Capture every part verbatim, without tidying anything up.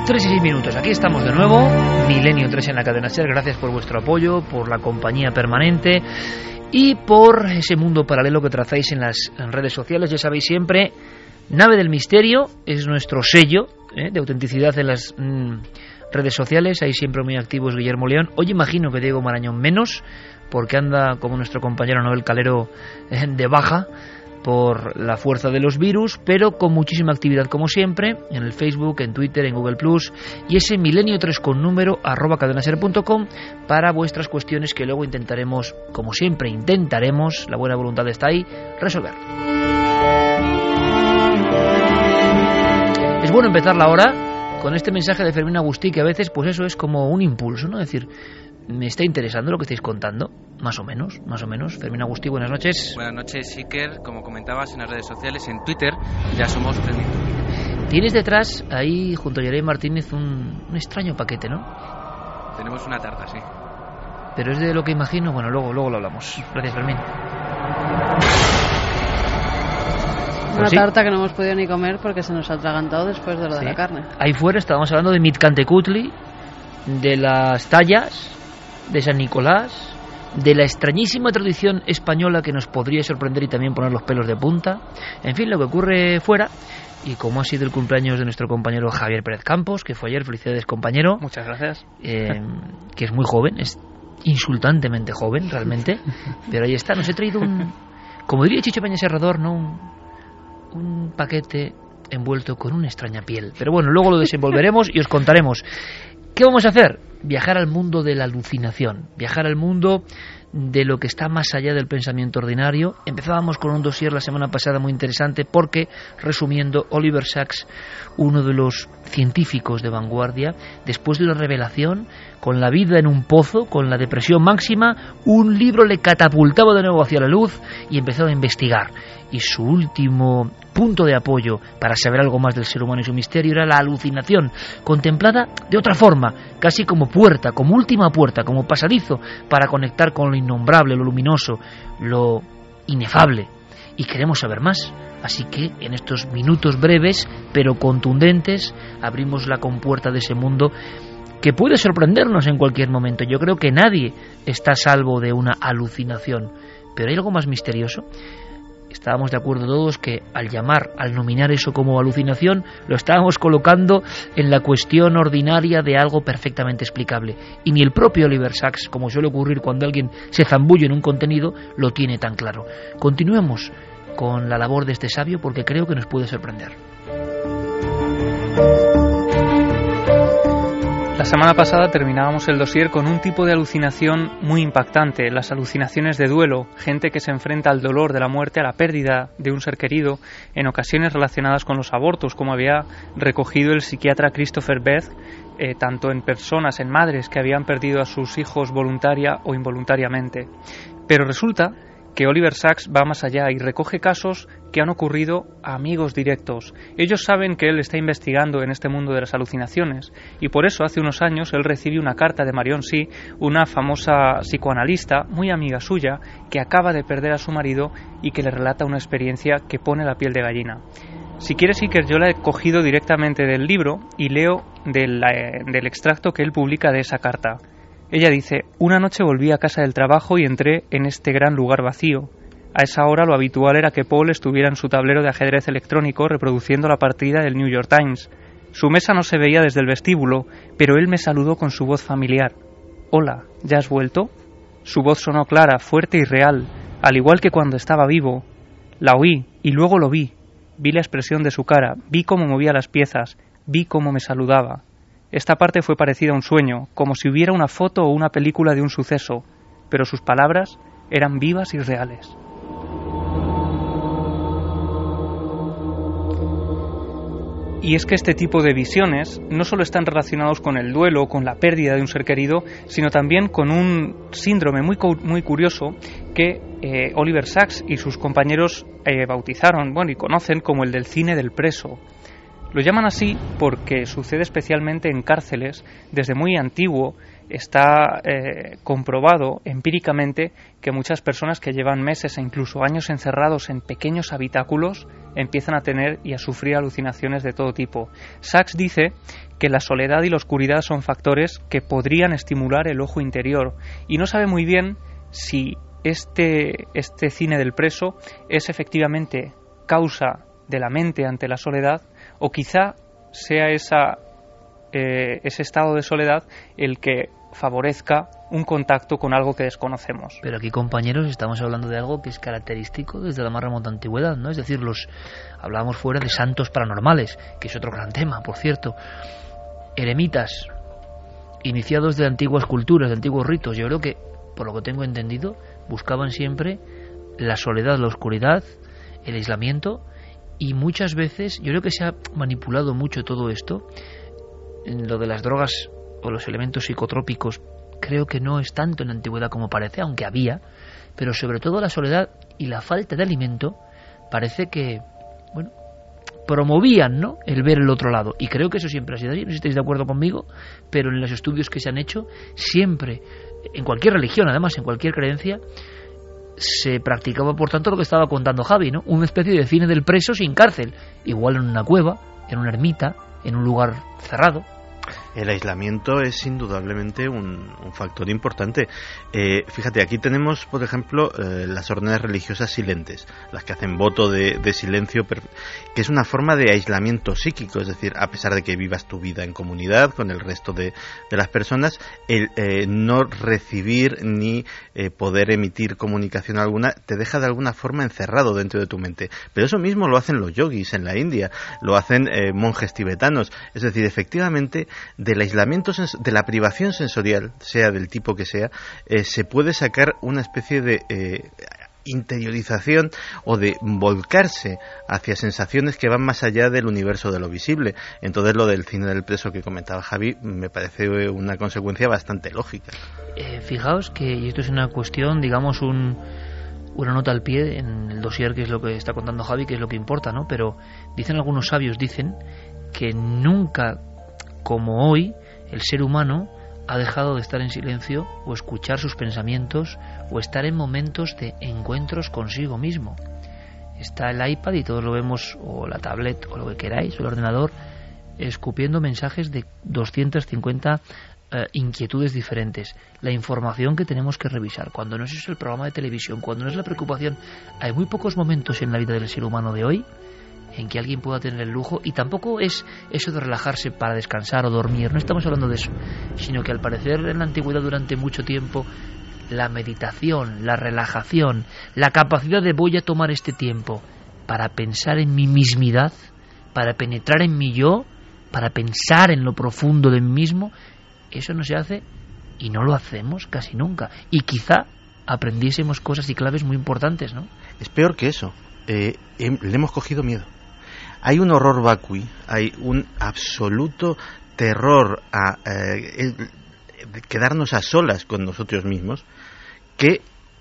tres y seis minutos, aquí estamos de nuevo, Milenio tres en la cadena SER. Gracias por vuestro apoyo, por la compañía permanente y por ese mundo paralelo que trazáis en las en redes sociales. Ya sabéis siempre, Nave del Misterio es nuestro sello ¿eh? de autenticidad en las mmm, redes sociales. Ahí siempre muy activos Guillermo León. Hoy imagino que Diego Marañón menos, porque anda como nuestro compañero Noel Calero eh, de baja por la fuerza de los virus, pero con muchísima actividad como siempre, en el Facebook, en Twitter, en Google Plus, y ese milenio tres con número arroba cadenaser punto com para vuestras cuestiones que luego intentaremos, como siempre intentaremos, la buena voluntad está ahí, resolver. Es bueno empezar la hora con este mensaje de Fermín Agustí, que a veces pues eso es como un impulso, ¿no? Es decir, me está interesando lo que estáis contando, más o menos, más o menos. Fermín Agustí, buenas noches. Buenas noches, Iker. Como comentabas en las redes sociales, en Twitter, ya somos trending topic. Tienes detrás, ahí junto a Yerey Martínez, un, un extraño paquete, ¿no? Tenemos una tarta, sí. Pero es de lo que imagino, bueno, luego, luego lo hablamos. Gracias, Fermín. Una Pues sí. tarta que no hemos podido ni comer porque se nos ha atragantado después de lo Sí. de la carne. Ahí fuera estábamos hablando de Mitcantecutli, de las tallas, de San Nicolás, de la extrañísima tradición española que nos podría sorprender y también poner los pelos de punta. En fin, lo que ocurre fuera. Y como ha sido el cumpleaños de nuestro compañero Javier Pérez Campos, que fue ayer, felicidades compañero. Muchas gracias. Eh, que es muy joven, es insultantemente joven realmente, pero ahí está. Nos he traído un, como diría Chicho Peña Serrador, ¿no? un, un paquete envuelto con una extraña piel. Pero bueno, luego lo desenvolveremos y os contaremos. ¿Qué vamos a hacer? Viajar al mundo de la alucinación, viajar al mundo de lo que está más allá del pensamiento ordinario. Empezábamos con un dossier la semana pasada muy interesante porque, resumiendo, Oliver Sacks, uno de los científicos de vanguardia, después de una revelación, con la vida en un pozo, con la depresión máxima, un libro le catapultaba de nuevo hacia la luz y empezó a investigar. Y su último punto de apoyo para saber algo más del ser humano y su misterio era la alucinación, contemplada de otra forma, casi como puerta, como última puerta, como pasadizo para conectar con lo innombrable, lo luminoso, lo inefable. Y queremos saber más. Así que en estos minutos breves pero contundentes abrimos la compuerta de ese mundo que puede sorprendernos en cualquier momento. Yo creo que nadie está a salvo de una alucinación, pero hay algo más misterioso. Estábamos de acuerdo todos que al llamar, al nominar eso como alucinación, lo estábamos colocando en la cuestión ordinaria de algo perfectamente explicable. Y ni el propio Oliver Sacks, como suele ocurrir cuando alguien se zambulle en un contenido, lo tiene tan claro. Continuemos con la labor de este sabio porque creo que nos puede sorprender. La semana pasada terminábamos el dossier con un tipo de alucinación muy impactante, las alucinaciones de duelo, gente que se enfrenta al dolor de la muerte, a la pérdida de un ser querido, en ocasiones relacionadas con los abortos, como había recogido el psiquiatra Christopher Beth, eh, tanto en personas, en madres que habían perdido a sus hijos voluntaria o involuntariamente. Pero resulta que Oliver Sacks va más allá y recoge casos que han ocurrido a amigos directos. Ellos saben que él está investigando en este mundo de las alucinaciones y por eso hace unos años él recibe una carta de Marion Sí, una famosa psicoanalista muy amiga suya que acaba de perder a su marido y que le relata una experiencia que pone la piel de gallina. Si quieres, Iker, yo la he cogido directamente del libro y leo del, eh, del extracto que él publica de esa carta. Ella dice: una noche volví a casa del trabajo y entré en este gran lugar vacío. A esa hora lo habitual era que Paul estuviera en su tablero de ajedrez electrónico reproduciendo la partida del New York Times. Su mesa no se veía desde el vestíbulo, pero él me saludó con su voz familiar. «Hola, ¿ya has vuelto?» Su voz sonó clara, fuerte y real, al igual que cuando estaba vivo. La oí y luego lo vi. Vi la expresión de su cara, vi cómo movía las piezas, vi cómo me saludaba. Esta parte fue parecida a un sueño, como si hubiera una foto o una película de un suceso, pero sus palabras eran vivas y reales. Y es que este tipo de visiones no solo están relacionados con el duelo o con la pérdida de un ser querido, sino también con un síndrome muy, muy curioso que eh, Oliver Sacks y sus compañeros eh, bautizaron, bueno, y conocen como el del cine del preso. Lo llaman así porque sucede especialmente en cárceles desde muy antiguo está eh, comprobado empíricamente que muchas personas que llevan meses e incluso años encerrados en pequeños habitáculos empiezan a tener y a sufrir alucinaciones de todo tipo. Sachs dice que la soledad y la oscuridad son factores que podrían estimular el ojo interior y no sabe muy bien si este, este cine del preso es efectivamente causa de la mente ante la soledad o quizá sea esa, eh, ese estado de soledad el que favorezca un contacto con algo que desconocemos. Pero aquí, compañeros, estamos hablando de algo que es característico desde la más remota antigüedad, ¿no? Es decir, los hablábamos fuera de santos paranormales, que es otro gran tema, por cierto. Eremitas, iniciados de antiguas culturas, de antiguos ritos, yo creo que, por lo que tengo entendido, buscaban siempre la soledad, la oscuridad, el aislamiento, y muchas veces, yo creo que se ha manipulado mucho todo esto, en lo de las drogas o los elementos psicotrópicos, creo que no es tanto en la antigüedad como parece, aunque había, pero sobre todo la soledad y la falta de alimento parece que, bueno, promovían, ¿no?, el ver el otro lado, y creo que eso siempre ha sido así. No sé si estáis de acuerdo conmigo, pero en los estudios que se han hecho, siempre, en cualquier religión, además, en cualquier creencia, se practicaba, por tanto, lo que estaba contando Javi, ¿no?, una especie de cine del preso sin cárcel, igual en una cueva, en una ermita, en un lugar cerrado. El aislamiento es indudablemente un, un factor importante. Eh, fíjate, aquí tenemos, por ejemplo, eh, las órdenes religiosas silentes, las que hacen voto de, de silencio, que es una forma de aislamiento psíquico, es decir, a pesar de que vivas tu vida en comunidad con el resto de, de las personas, el eh, no recibir ni eh, poder emitir comunicación alguna te deja de alguna forma encerrado dentro de tu mente. Pero eso mismo lo hacen los yogis en la India, lo hacen eh, monjes tibetanos, es decir, efectivamente, del aislamiento, de la privación sensorial, sea del tipo que sea, eh, se puede sacar una especie de eh, interiorización o de volcarse hacia sensaciones que van más allá del universo de lo visible. Entonces lo del cine del preso que comentaba Javi me parece una consecuencia bastante lógica. Eh, fijaos que, y esto es una cuestión, digamos, un, una nota al pie en el dossier, que es lo que está contando Javi, que es lo que importa, ¿no? Pero dicen algunos sabios, dicen que nunca como hoy el ser humano ha dejado de estar en silencio o escuchar sus pensamientos o estar en momentos de encuentros consigo mismo. Está el iPad y todos lo vemos, o la tablet o lo que queráis, o el ordenador, escupiendo mensajes de doscientas cincuenta eh, inquietudes diferentes, la información que tenemos que revisar. Cuando no es eso el programa de televisión, cuando no es la preocupación, hay muy pocos momentos en la vida del ser humano de hoy en que alguien pueda tener el lujo, y tampoco es eso de relajarse para descansar o dormir, no estamos hablando de eso, sino que al parecer en la antigüedad durante mucho tiempo la meditación, la relajación, la capacidad de voy a tomar este tiempo para pensar en mi mismidad, para penetrar en mi yo, para pensar en lo profundo de mí mismo, eso no se hace y no lo hacemos casi nunca, y quizá aprendiésemos cosas y claves muy importantes, ¿no? Es peor que eso, eh, le hemos cogido miedo. Hay un horror vacui, hay un absoluto terror a eh, el, quedarnos a solas con nosotros mismos, que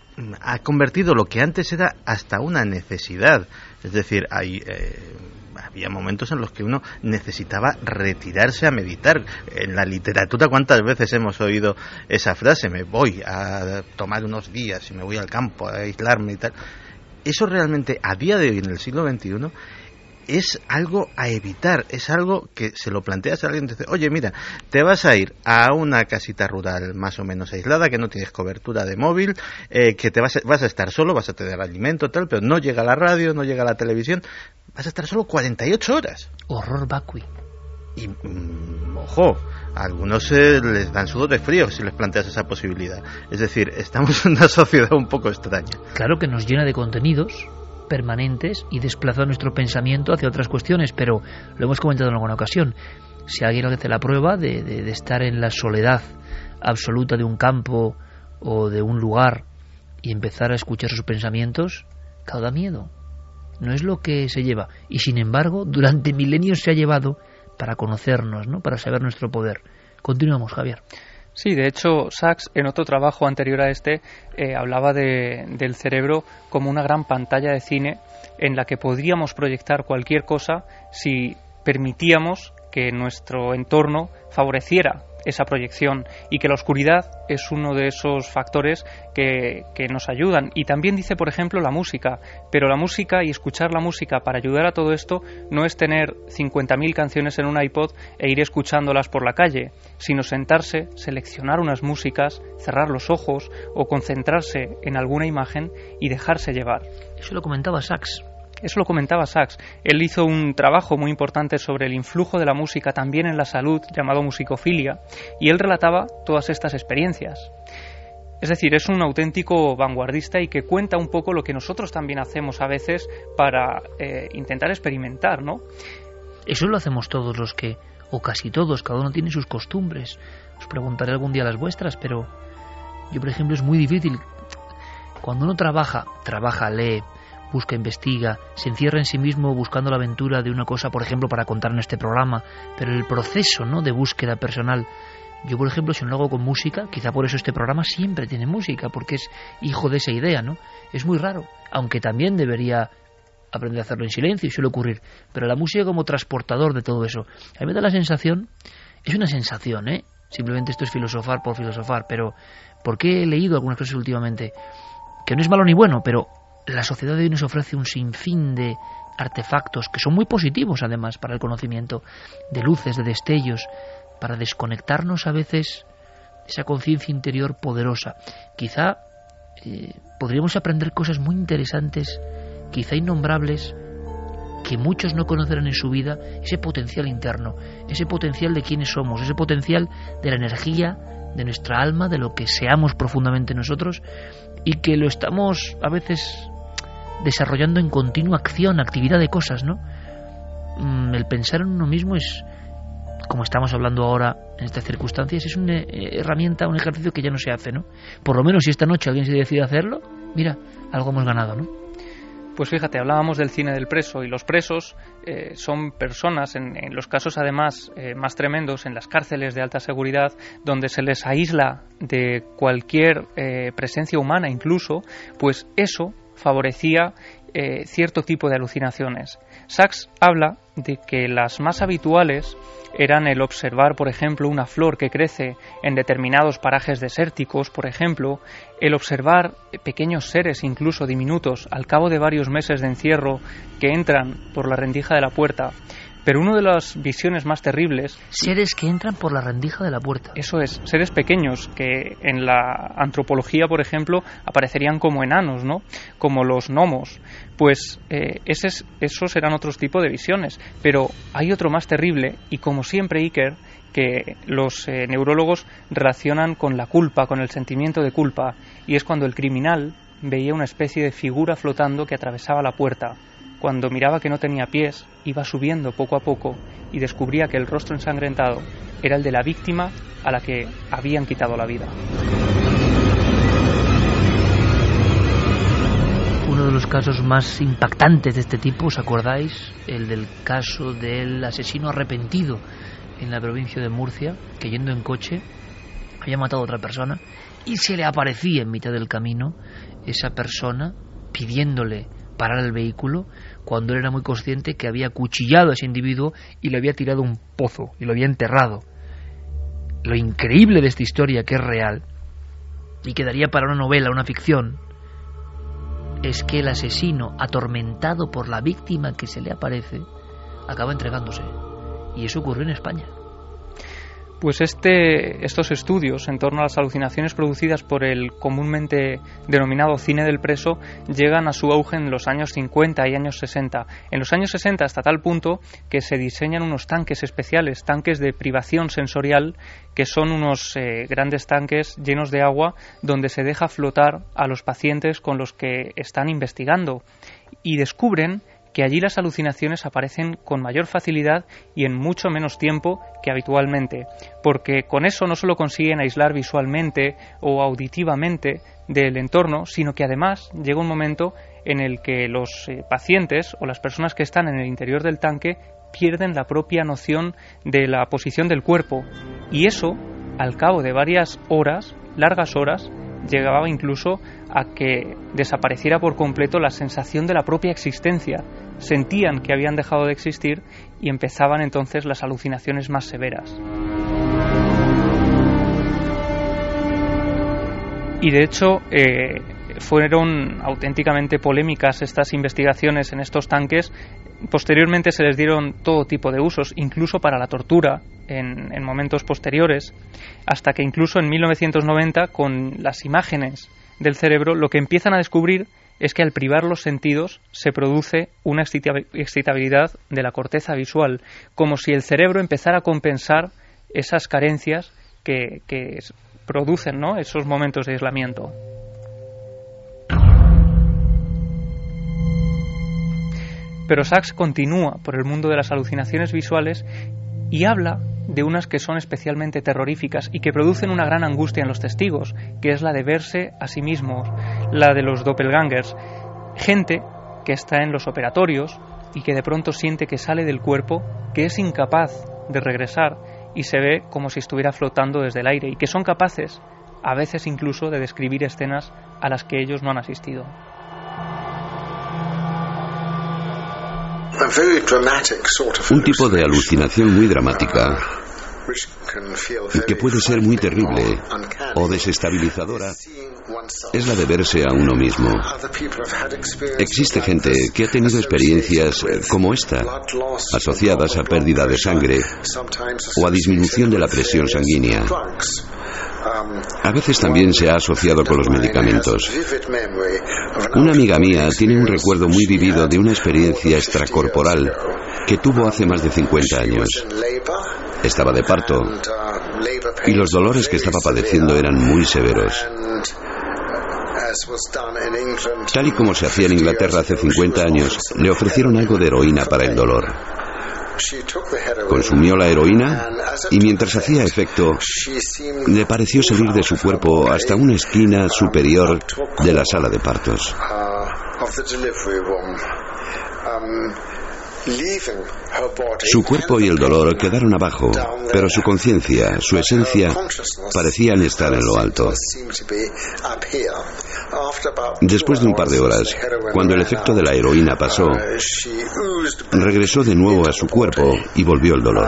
ha convertido lo que antes era hasta una necesidad. Es decir, hay, eh, había momentos en los que uno necesitaba retirarse a meditar. En la literatura, ¿cuántas veces hemos oído esa frase? Me voy a tomar unos días y me voy al campo a aislarme y tal. Eso realmente, a día de hoy, en el siglo veintiuno, es algo a evitar, es algo que se lo planteas a alguien y te dice, oye, mira, te vas a ir a una casita rural más o menos aislada, que no tienes cobertura de móvil, eh, que te vas a, vas a estar solo, vas a tener alimento, tal, pero no llega la radio, no llega la televisión, vas a estar solo cuarenta y ocho horas. Horror vacui. Y, mmm, ojo, a algunos eh, les dan sudor de frío si les planteas esa posibilidad. Es decir, estamos en una sociedad un poco extraña. Claro que nos llena de contenidos permanentes y desplaza nuestro pensamiento hacia otras cuestiones, pero lo hemos comentado en alguna ocasión. Si alguien hace la prueba de, de, de estar en la soledad absoluta de un campo o de un lugar y empezar a escuchar sus pensamientos, causa miedo. No es lo que se lleva, y sin embargo durante milenios se ha llevado para conocernos, ¿no?, para saber nuestro poder. Continuamos, Javier. Sí, de hecho, Sachs, en otro trabajo anterior a este, eh, hablaba de, del cerebro como una gran pantalla de cine en la que podríamos proyectar cualquier cosa si permitíamos que nuestro entorno favoreciera esa proyección, y que la oscuridad es uno de esos factores que, que nos ayudan. Y también dice, por ejemplo, la música, pero la música y escuchar la música para ayudar a todo esto no es tener cincuenta mil canciones en un iPod e ir escuchándolas por la calle, sino sentarse, seleccionar unas músicas, cerrar los ojos o concentrarse en alguna imagen y dejarse llevar. Eso lo comentaba Sachs. Eso lo comentaba Sachs. Él hizo un trabajo muy importante sobre el influjo de la música también en la salud, llamado musicofilia, y él relataba todas estas experiencias. Es decir, es un auténtico vanguardista y que cuenta un poco lo que nosotros también hacemos a veces para eh, intentar experimentar, ¿no? Eso lo hacemos todos los que, o casi todos, cada uno tiene sus costumbres. Os preguntaré algún día las vuestras, pero yo, por ejemplo, es muy difícil. Cuando uno trabaja, trabaja, lee, busca, investiga, se encierra en sí mismo buscando la aventura de una cosa, por ejemplo, para contar en este programa, pero el proceso, ¿no?, de búsqueda personal. Yo, por ejemplo, si no lo hago con música, quizá por eso este programa siempre tiene música, porque es hijo de esa idea, ¿no? Es muy raro, aunque también debería aprender a hacerlo en silencio y suele ocurrir, pero la música como transportador de todo eso. A mí me da la sensación, es una sensación, ¿eh? Simplemente esto es filosofar por filosofar, pero porque he leído algunas cosas últimamente, que no es malo ni bueno, pero la sociedad de hoy nos ofrece un sinfín de artefactos que son muy positivos, además, para el conocimiento, de luces, de destellos, para desconectarnos a veces esa conciencia interior poderosa. Quizá eh, podríamos aprender cosas muy interesantes, quizá innombrables, que muchos no conocerán en su vida, ese potencial interno, ese potencial de quiénes somos, ese potencial de la energía, de nuestra alma, de lo que seamos profundamente nosotros, y que lo estamos a veces desarrollando en continua acción, actividad de cosas, ¿no? El pensar en uno mismo es, como estamos hablando ahora en estas circunstancias, es una herramienta, un ejercicio que ya no se hace, ¿no? Por lo menos si esta noche alguien se decide hacerlo, mira, algo hemos ganado, ¿no? Pues fíjate, hablábamos del cine del preso, y los presos eh, son personas, en, en los casos además eh, más tremendos, en las cárceles de alta seguridad, donde se les aísla de cualquier eh, presencia humana incluso, pues eso favorecía eh, cierto tipo de alucinaciones. Sachs habla de que las más habituales eran el observar, por ejemplo, una flor que crece en determinados parajes desérticos, por ejemplo, el observar pequeños seres, incluso diminutos, al cabo de varios meses de encierro, que entran por la rendija de la puerta. Pero una de las visiones más terribles... Seres que entran por la rendija de la puerta. Eso es, seres pequeños que en la antropología, por ejemplo, aparecerían como enanos, ¿no? Como los gnomos. Pues eh, esos, esos eran otros tipos de visiones. Pero hay otro más terrible, y como siempre, Iker, que los eh, neurólogos relacionan con la culpa, con el sentimiento de culpa, y es cuando el criminal veía una especie de figura flotando que atravesaba la puerta. Cuando miraba que no tenía pies, iba subiendo poco a poco y descubría que el rostro ensangrentado era el de la víctima a la que habían quitado la vida. Uno de los casos más impactantes de este tipo, ¿os acordáis? El del caso del asesino arrepentido en la provincia de Murcia, que yendo en coche había matado a otra persona y se le aparecía en mitad del camino esa persona pidiéndole parar el vehículo, cuando él era muy consciente que había acuchillado a ese individuo y lo había tirado a un pozo y lo había enterrado. Lo increíble de esta historia, que es real y que daría para una novela, una ficción, es que el asesino, atormentado por la víctima que se le aparece, acaba entregándose. Y eso ocurrió en España. Pues este, estos estudios en torno a las alucinaciones producidas por el comúnmente denominado cine del preso llegan a su auge en los años cincuenta y años sesenta. En los años sesenta, hasta tal punto que se diseñan unos tanques especiales, tanques de privación sensorial, que son unos eh, grandes tanques llenos de agua donde se deja flotar a los pacientes con los que están investigando, y descubren que allí las alucinaciones aparecen con mayor facilidad y en mucho menos tiempo que habitualmente, porque con eso no solo consiguen aislar visualmente o auditivamente del entorno, sino que además llega un momento en el que los eh, pacientes o las personas que están en el interior del tanque pierden la propia noción de la posición del cuerpo, y eso, al cabo de varias horas, largas horas, llegaba incluso a que desapareciera por completo la sensación de la propia existencia. Sentían que habían dejado de existir y empezaban entonces las alucinaciones más severas. Y de hecho eh, fueron auténticamente polémicas estas investigaciones en estos tanques. Posteriormente se les dieron todo tipo de usos, incluso para la tortura en, en momentos posteriores, hasta que incluso en mil novecientos noventa, con las imágenes del cerebro, lo que empiezan a descubrir es que al privar los sentidos se produce una excitabilidad de la corteza visual, como si el cerebro empezara a compensar esas carencias que, que producen, ¿no?, esos momentos de aislamiento. Pero Sachs continúa por el mundo de las alucinaciones visuales y habla de unas que son especialmente terroríficas y que producen una gran angustia en los testigos, que es la de verse a sí mismos, la de los doppelgangers, gente que está en los operatorios y que de pronto siente que sale del cuerpo, que es incapaz de regresar y se ve como si estuviera flotando desde el aire, y que son capaces, a veces incluso, de describir escenas a las que ellos no han asistido. Un tipo de alucinación muy dramática, que puede ser muy terrible o desestabilizadora, es la de verse a uno mismo. Existe gente que ha tenido experiencias como esta, asociadas a pérdida de sangre o a disminución de la presión sanguínea. A veces también se ha asociado con los medicamentos. Una amiga mía tiene un recuerdo muy vivido de una experiencia extracorporal que tuvo hace más de cincuenta años. Estaba de parto y los dolores que estaba padeciendo eran muy severos. Tal y como se hacía en Inglaterra hace cincuenta años, le ofrecieron algo de heroína para el dolor. Consumió la heroína y mientras hacía efecto, le pareció salir de su cuerpo hasta una esquina superior de la sala de partos. Su cuerpo y el dolor quedaron abajo, pero su conciencia, su esencia, parecían estar en lo alto. Después de un par de horas, cuando el efecto de la heroína pasó, regresó de nuevo a su cuerpo y volvió el dolor.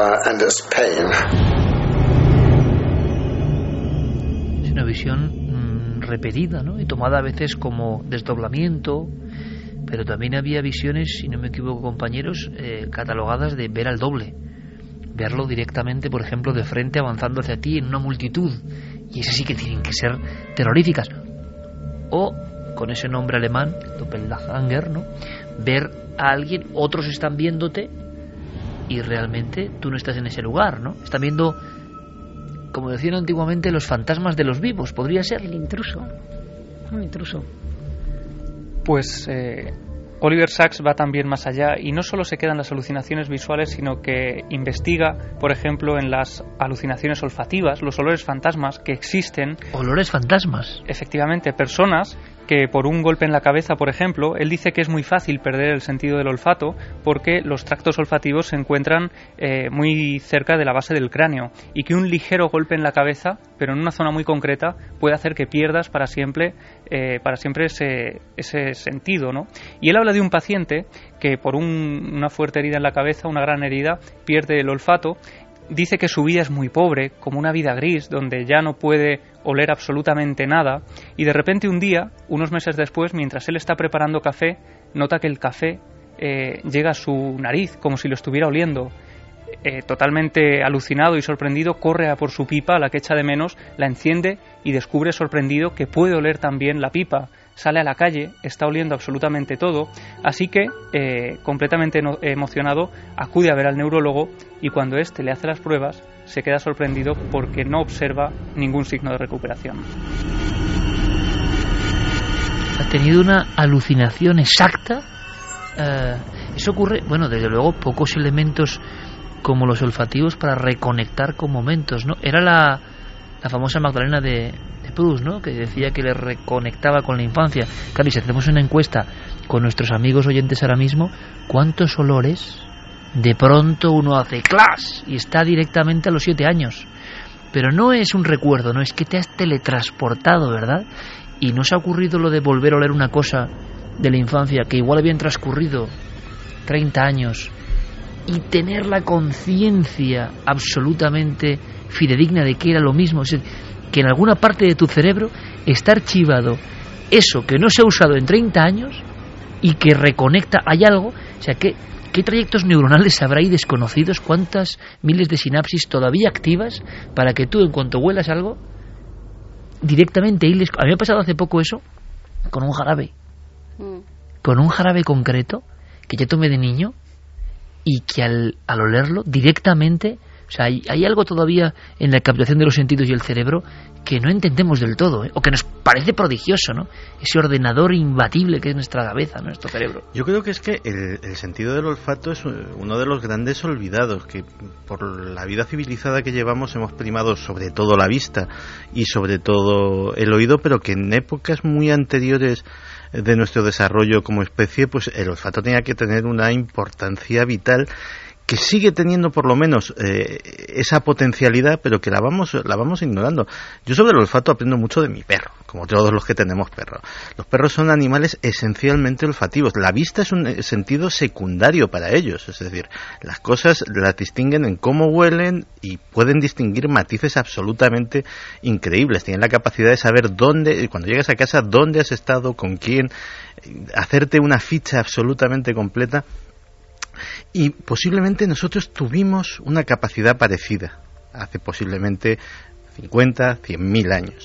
Es una visión mmm, repetida, ¿no?, y tomada a veces como desdoblamiento. Pero también había visiones, si no me equivoco, compañeros, eh, catalogadas de ver al doble. Verlo directamente, por ejemplo, de frente, avanzando hacia ti en una multitud. Y esas sí que tienen que ser terroríficas. O, con ese nombre alemán, Doppelganger, ¿no?, ver a alguien, otros están viéndote y realmente tú no estás en ese lugar, ¿no? Están viendo, como decían antiguamente, los fantasmas de los vivos. Podría ser el intruso. Un intruso. Pues eh, Oliver Sacks va también más allá y no solo se quedan las alucinaciones visuales, sino que investiga, por ejemplo, en las alucinaciones olfativas, los olores fantasmas que existen. ¿Olores fantasmas? Efectivamente, personas que por un golpe en la cabeza, por ejemplo, él dice que es muy fácil perder el sentido del olfato porque los tractos olfativos se encuentran eh, muy cerca de la base del cráneo y que un ligero golpe en la cabeza, pero en una zona muy concreta, puede hacer que pierdas para siempre, eh, para siempre ese, ese sentido, ¿no? Y él habla de un paciente que por un, una fuerte herida en la cabeza, una gran herida, pierde el olfato. Dice que su vida es muy pobre, como una vida gris, donde ya no puede oler absolutamente nada, y de repente un día, unos meses después, mientras él está preparando café, nota que el café eh, llega a su nariz, como si lo estuviera oliendo. Eh, totalmente alucinado y sorprendido, corre a por su pipa, a la que echa de menos, la enciende y descubre sorprendido que puede oler también la pipa. Sale a la calle, está oliendo absolutamente todo, así que, eh, completamente no, emocionado, acude a ver al neurólogo y cuando éste le hace las pruebas, se queda sorprendido porque no observa ningún signo de recuperación. Ha tenido una alucinación exacta. Eh, eso ocurre, bueno, desde luego, pocos elementos como los olfativos para reconectar con momentos, ¿no? Era la, la famosa Magdalena de... Proust, ¿no?, que decía que le reconectaba con la infancia. Claro, y si hacemos una encuesta con nuestros amigos oyentes ahora mismo, ¿cuántos olores de pronto uno hace ¡clas! Y está directamente a los siete años? Pero no es un recuerdo, no es que te has teletransportado, ¿verdad? Y no se ha ocurrido lo de volver a oler una cosa de la infancia que igual habían transcurrido treinta años y tener la conciencia absolutamente fidedigna de que era lo mismo. Es decir, que en alguna parte de tu cerebro está archivado eso que no se ha usado en treinta años y que reconecta, hay algo, o sea, ¿qué, qué trayectos neuronales habrá ahí desconocidos? ¿Cuántas miles de sinapsis todavía activas para que tú, en cuanto huelas algo, directamente hiles? A mí me ha pasado hace poco eso con un jarabe, mm. con un jarabe concreto que yo tomé de niño y que al, al olerlo directamente, o sea, hay, hay algo todavía en la captación de los sentidos y el cerebro que no entendemos del todo, ¿eh? O que nos parece prodigioso, ¿no? Ese ordenador imbatible que es nuestra cabeza, nuestro cerebro. Yo creo que es que el, el sentido del olfato es uno de los grandes olvidados, que por la vida civilizada que llevamos hemos primado sobre todo la vista y sobre todo el oído, pero que en épocas muy anteriores de nuestro desarrollo como especie, pues el olfato tenía que tener una importancia vital, que sigue teniendo por lo menos eh, esa potencialidad, pero que la vamos la vamos ignorando. Yo sobre el olfato aprendo mucho de mi perro, como todos los que tenemos perros. Los perros son animales esencialmente olfativos. La vista es un sentido secundario para ellos, es decir, las cosas las distinguen en cómo huelen y pueden distinguir matices absolutamente increíbles. Tienen la capacidad de saber dónde, cuando llegas a casa, dónde has estado, con quién, hacerte una ficha absolutamente completa. Y posiblemente nosotros tuvimos una capacidad parecida hace posiblemente cincuenta, cien mil años.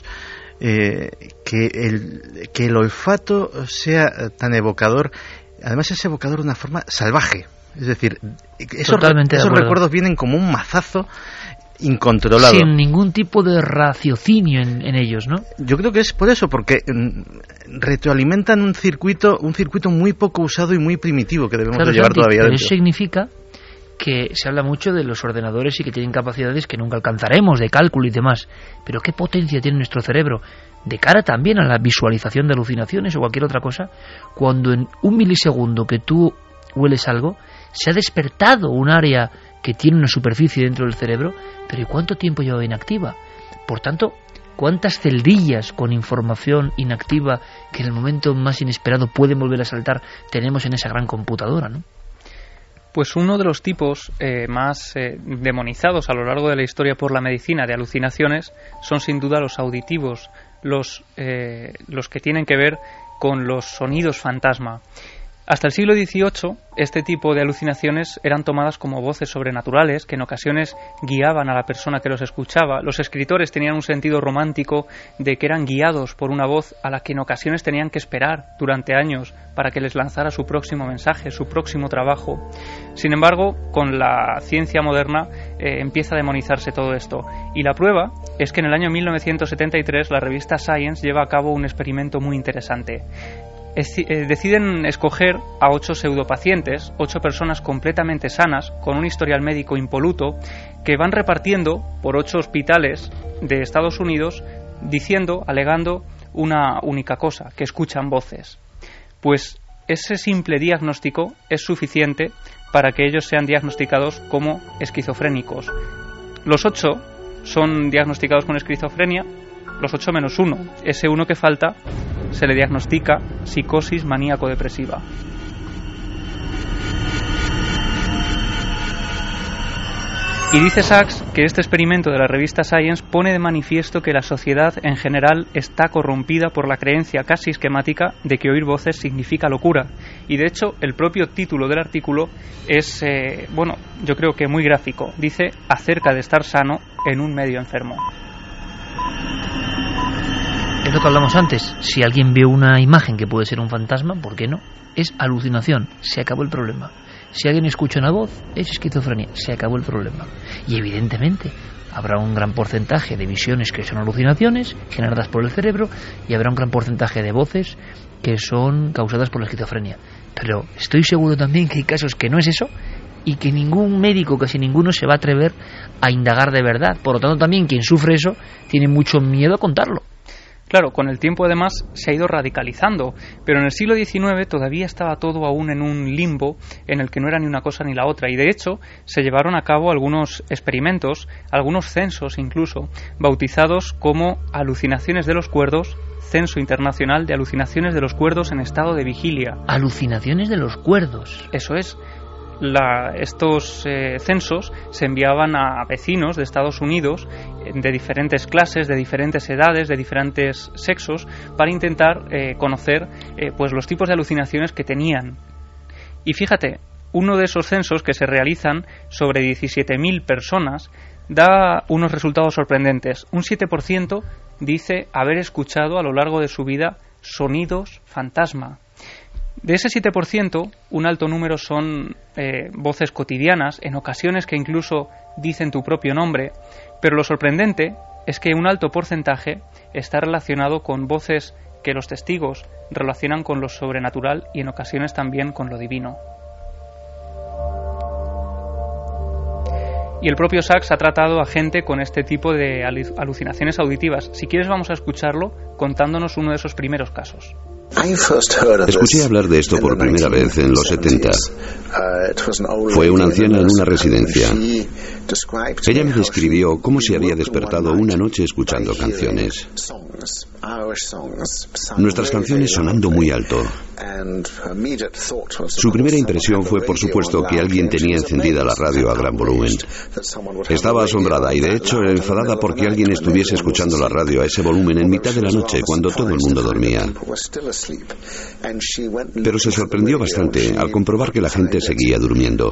Eh, que, el, que el olfato sea tan evocador, además es evocador de una forma salvaje. Es decir, esos, esos recuerdos vienen como un mazazo incontrolado. Sin ningún tipo de raciocinio en, en ellos, ¿no? Yo creo que es por eso, porque mm, retroalimentan un circuito un circuito muy poco usado y muy primitivo que debemos claro, de llevar Santi, todavía dentro. Eso significa que se habla mucho de los ordenadores y que tienen capacidades que nunca alcanzaremos, de cálculo y demás. Pero ¿qué potencia tiene nuestro cerebro de cara también a la visualización de alucinaciones o cualquier otra cosa? Cuando en un milisegundo que tú hueles algo, se ha despertado un área que tiene una superficie dentro del cerebro, pero ¿y cuánto tiempo lleva inactiva? Por tanto, ¿cuántas celdillas con información inactiva que en el momento más inesperado pueden volver a saltar tenemos en esa gran computadora, ¿no? Pues uno de los tipos eh, más eh, demonizados a lo largo de la historia por la medicina de alucinaciones son sin duda los auditivos, los, eh, los que tienen que ver con los sonidos fantasma. Hasta el siglo dieciocho, este tipo de alucinaciones eran tomadas como voces sobrenaturales que en ocasiones guiaban a la persona que los escuchaba. Los escritores tenían un sentido romántico de que eran guiados por una voz a la que en ocasiones tenían que esperar durante años para que les lanzara su próximo mensaje, su próximo trabajo. Sin embargo, con la ciencia moderna eh, empieza a demonizarse todo esto. Y la prueba es que en el año mil novecientos setenta y tres la revista Science lleva a cabo un experimento muy interesante. Es, eh, deciden escoger a ocho pseudopacientes, ocho personas completamente sanas, con un historial médico impoluto, que van repartiendo por ocho hospitales de Estados Unidos, diciendo, alegando una única cosa, que escuchan voces. Pues ese simple diagnóstico es suficiente para que ellos sean diagnosticados como esquizofrénicos. Los ocho son diagnosticados con esquizofrenia, los ocho menos uno, ese uno que falta se le diagnostica psicosis maníaco-depresiva. Y dice Sachs que este experimento de la revista Science pone de manifiesto que la sociedad en general está corrompida por la creencia casi esquemática de que oír voces significa locura. Y de hecho el propio título del artículo es, eh, bueno, yo creo que muy gráfico. Dice acerca de estar sano en un medio enfermo. Es lo que hablamos antes. Si alguien ve una imagen que puede ser un fantasma, ¿por qué no? Es alucinación. Se acabó el problema. Si alguien escucha una voz, es esquizofrenia. Se acabó el problema. Y evidentemente habrá un gran porcentaje de visiones que son alucinaciones generadas por el cerebro y habrá un gran porcentaje de voces que son causadas por la esquizofrenia. Pero estoy seguro también que hay casos que no es eso y que ningún médico, casi ninguno, se va a atrever a indagar de verdad. Por lo tanto, también quien sufre eso tiene mucho miedo a contarlo. Claro, con el tiempo además se ha ido radicalizando, pero en el siglo diecinueve todavía estaba todo aún en un limbo en el que no era ni una cosa ni la otra, y de hecho se llevaron a cabo algunos experimentos, algunos censos incluso, bautizados como alucinaciones de los cuerdos, Censo Internacional de Alucinaciones de los Cuerdos en Estado de Vigilia. Alucinaciones de los cuerdos. Eso es. la, estos eh, censos se enviaban a vecinos de Estados Unidos de diferentes clases, de diferentes edades, de diferentes sexos, para intentar eh, conocer eh, pues los tipos de alucinaciones que tenían. Y fíjate, uno de esos censos que se realizan sobre diecisiete mil personas da unos resultados sorprendentes. Un siete por ciento dice haber escuchado a lo largo de su vida sonidos fantasma. De ese siete por ciento, un alto número son eh, voces cotidianas, en ocasiones que incluso dicen tu propio nombre, pero lo sorprendente es que un alto porcentaje está relacionado con voces que los testigos relacionan con lo sobrenatural y en ocasiones también con lo divino. Y el propio Sachs ha tratado a gente con este tipo de alucinaciones auditivas. Si quieres vamos a escucharlo contándonos uno de esos primeros casos. Escuché hablar de esto por primera vez en los setenta. Fue una anciana en una residencia. Ella me describió cómo se había despertado una noche escuchando canciones. Nuestras canciones sonando muy alto. Su primera impresión fue, por supuesto, que alguien tenía encendida la radio a gran volumen. Estaba asombrada y, de hecho, enfadada porque alguien estuviese escuchando la radio a ese volumen en mitad de la noche cuando todo el mundo dormía. Pero se sorprendió bastante al comprobar que la gente seguía durmiendo.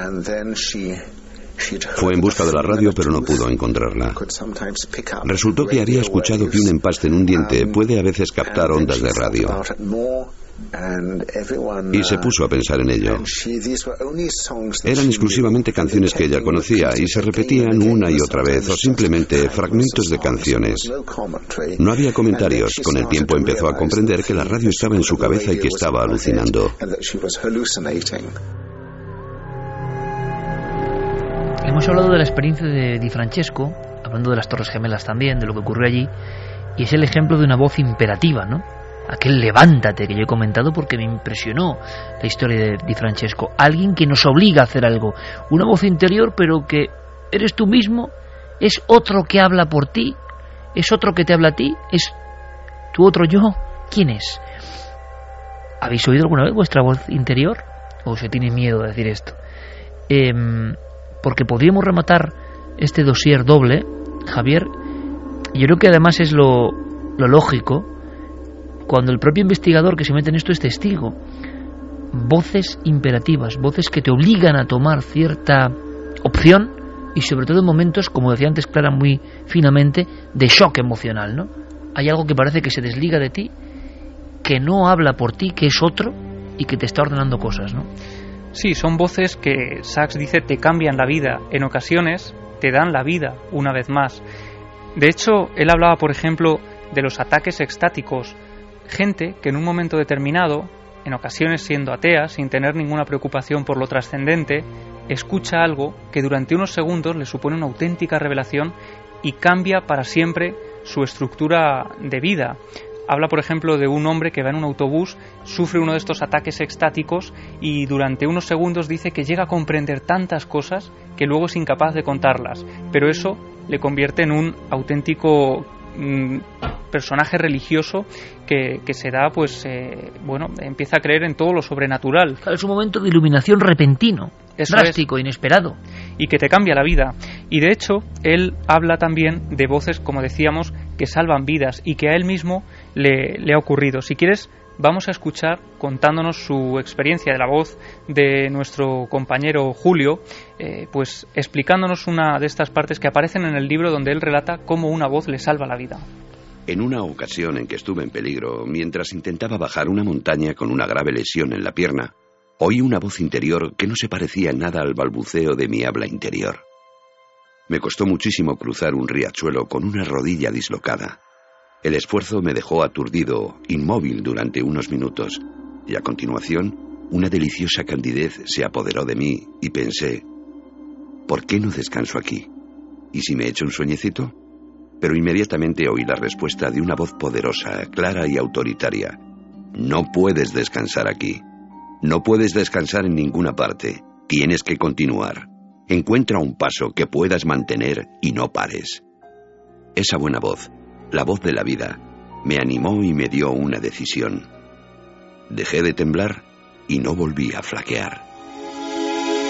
Fue en busca de la radio, pero no pudo encontrarla. Resultó que había escuchado que un empaste en un diente puede a veces captar ondas de radio. Y se puso a pensar en ello. Eran exclusivamente canciones que ella conocía y se repetían una y otra vez, o simplemente fragmentos de canciones. No había comentarios. Con el tiempo empezó a comprender que la radio estaba en su cabeza y que estaba alucinando. Hemos hablado de la experiencia de Di Francesco, hablando de las Torres Gemelas también, de lo que ocurrió allí, y es el ejemplo de una voz imperativa, ¿no? Aquel levántate que yo he comentado porque me impresionó la historia de Di Francesco. Alguien que nos obliga a hacer algo. Una voz interior, pero que eres tú mismo, es otro que habla por ti, es otro que te habla a ti, es tu otro yo. ¿Quién es? ¿Habéis oído alguna vez vuestra voz interior? ¿O se tiene miedo de decir esto? Eh, porque podríamos rematar este dossier doble, Javier, y yo creo que además es lo, lo lógico, cuando el propio investigador que se mete en esto es testigo. Voces imperativas, voces que te obligan a tomar cierta opción y sobre todo en momentos, como decía antes Clara muy finamente, de shock emocional, ¿no? Hay algo que parece que se desliga de ti, que no habla por ti, que es otro y que te está ordenando cosas, ¿no? Sí, son voces que Sachs dice te cambian la vida, en ocasiones te dan la vida una vez más. De hecho, él hablaba, por ejemplo, de los ataques extáticos, gente que en un momento determinado, en ocasiones siendo atea, sin tener ninguna preocupación por lo trascendente, escucha algo que durante unos segundos le supone una auténtica revelación y cambia para siempre su estructura de vida. Habla, por ejemplo, de un hombre que va en un autobús, sufre uno de estos ataques extáticos y durante unos segundos dice que llega a comprender tantas cosas que luego es incapaz de contarlas, pero eso le convierte en un auténtico mmm, personaje religioso que, que se da, pues, eh, bueno, empieza a creer en todo lo sobrenatural. Es un momento de iluminación repentino, Eso drástico, es. inesperado. Y que te cambia la vida. Y de hecho, él habla también de voces, como decíamos, que salvan vidas y que a él mismo le, le ha ocurrido. Si quieres, vamos a escuchar contándonos su experiencia de la voz de nuestro compañero Julio, eh, pues explicándonos una de estas partes que aparecen en el libro donde él relata cómo una voz le salva la vida. En una ocasión en que estuve en peligro, mientras intentaba bajar una montaña con una grave lesión en la pierna, oí una voz interior que no se parecía en nada al balbuceo de mi habla interior. Me costó muchísimo cruzar un riachuelo con una rodilla dislocada. El esfuerzo me dejó aturdido, inmóvil durante unos minutos, y a continuación una deliciosa candidez se apoderó de mí y pensé, ¿por qué no descanso aquí? ¿Y si me echo un sueñecito? Pero inmediatamente oí la respuesta de una voz poderosa, clara y autoritaria. No puedes descansar aquí. No puedes descansar en ninguna parte. Tienes que continuar. Encuentra un paso que puedas mantener y no pares. Esa buena voz, la voz de la vida, me animó y me dio una decisión. Dejé de temblar y no volví a flaquear.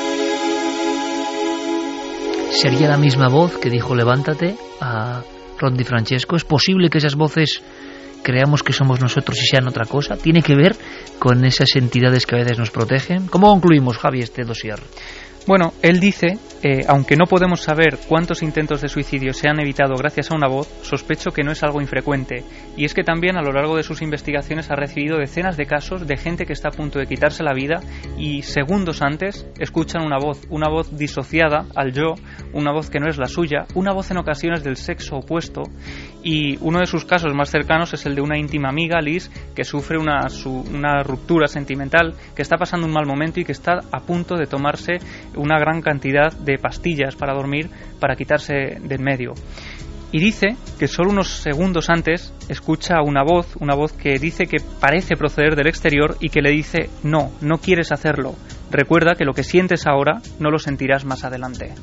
¿Sería la misma voz que dijo levántate a Ron Di Francesco? ¿Es posible que esas voces creamos que somos nosotros y sean otra cosa? ¿Tiene que ver con esas entidades que a veces nos protegen? ¿Cómo concluimos, Javi, este dossier? Bueno, él dice, eh, aunque no podemos saber cuántos intentos de suicidio se han evitado gracias a una voz, sospecho que no es algo infrecuente. Y es que también a lo largo de sus investigaciones ha recibido decenas de casos de gente que está a punto de quitarse la vida y segundos antes escuchan una voz, una voz disociada al yo, una voz que no es la suya, una voz en ocasiones del sexo opuesto. Y uno de sus casos más cercanos es el de una íntima amiga, Liz, que sufre una, su, una ruptura sentimental, que está pasando un mal momento y que está a punto de tomarse una gran cantidad de pastillas para dormir para quitarse de en medio. Y dice que solo unos segundos antes escucha una voz, una voz que dice que parece proceder del exterior y que le dice no, no quieres hacerlo. Recuerda que lo que sientes ahora no lo sentirás más adelante.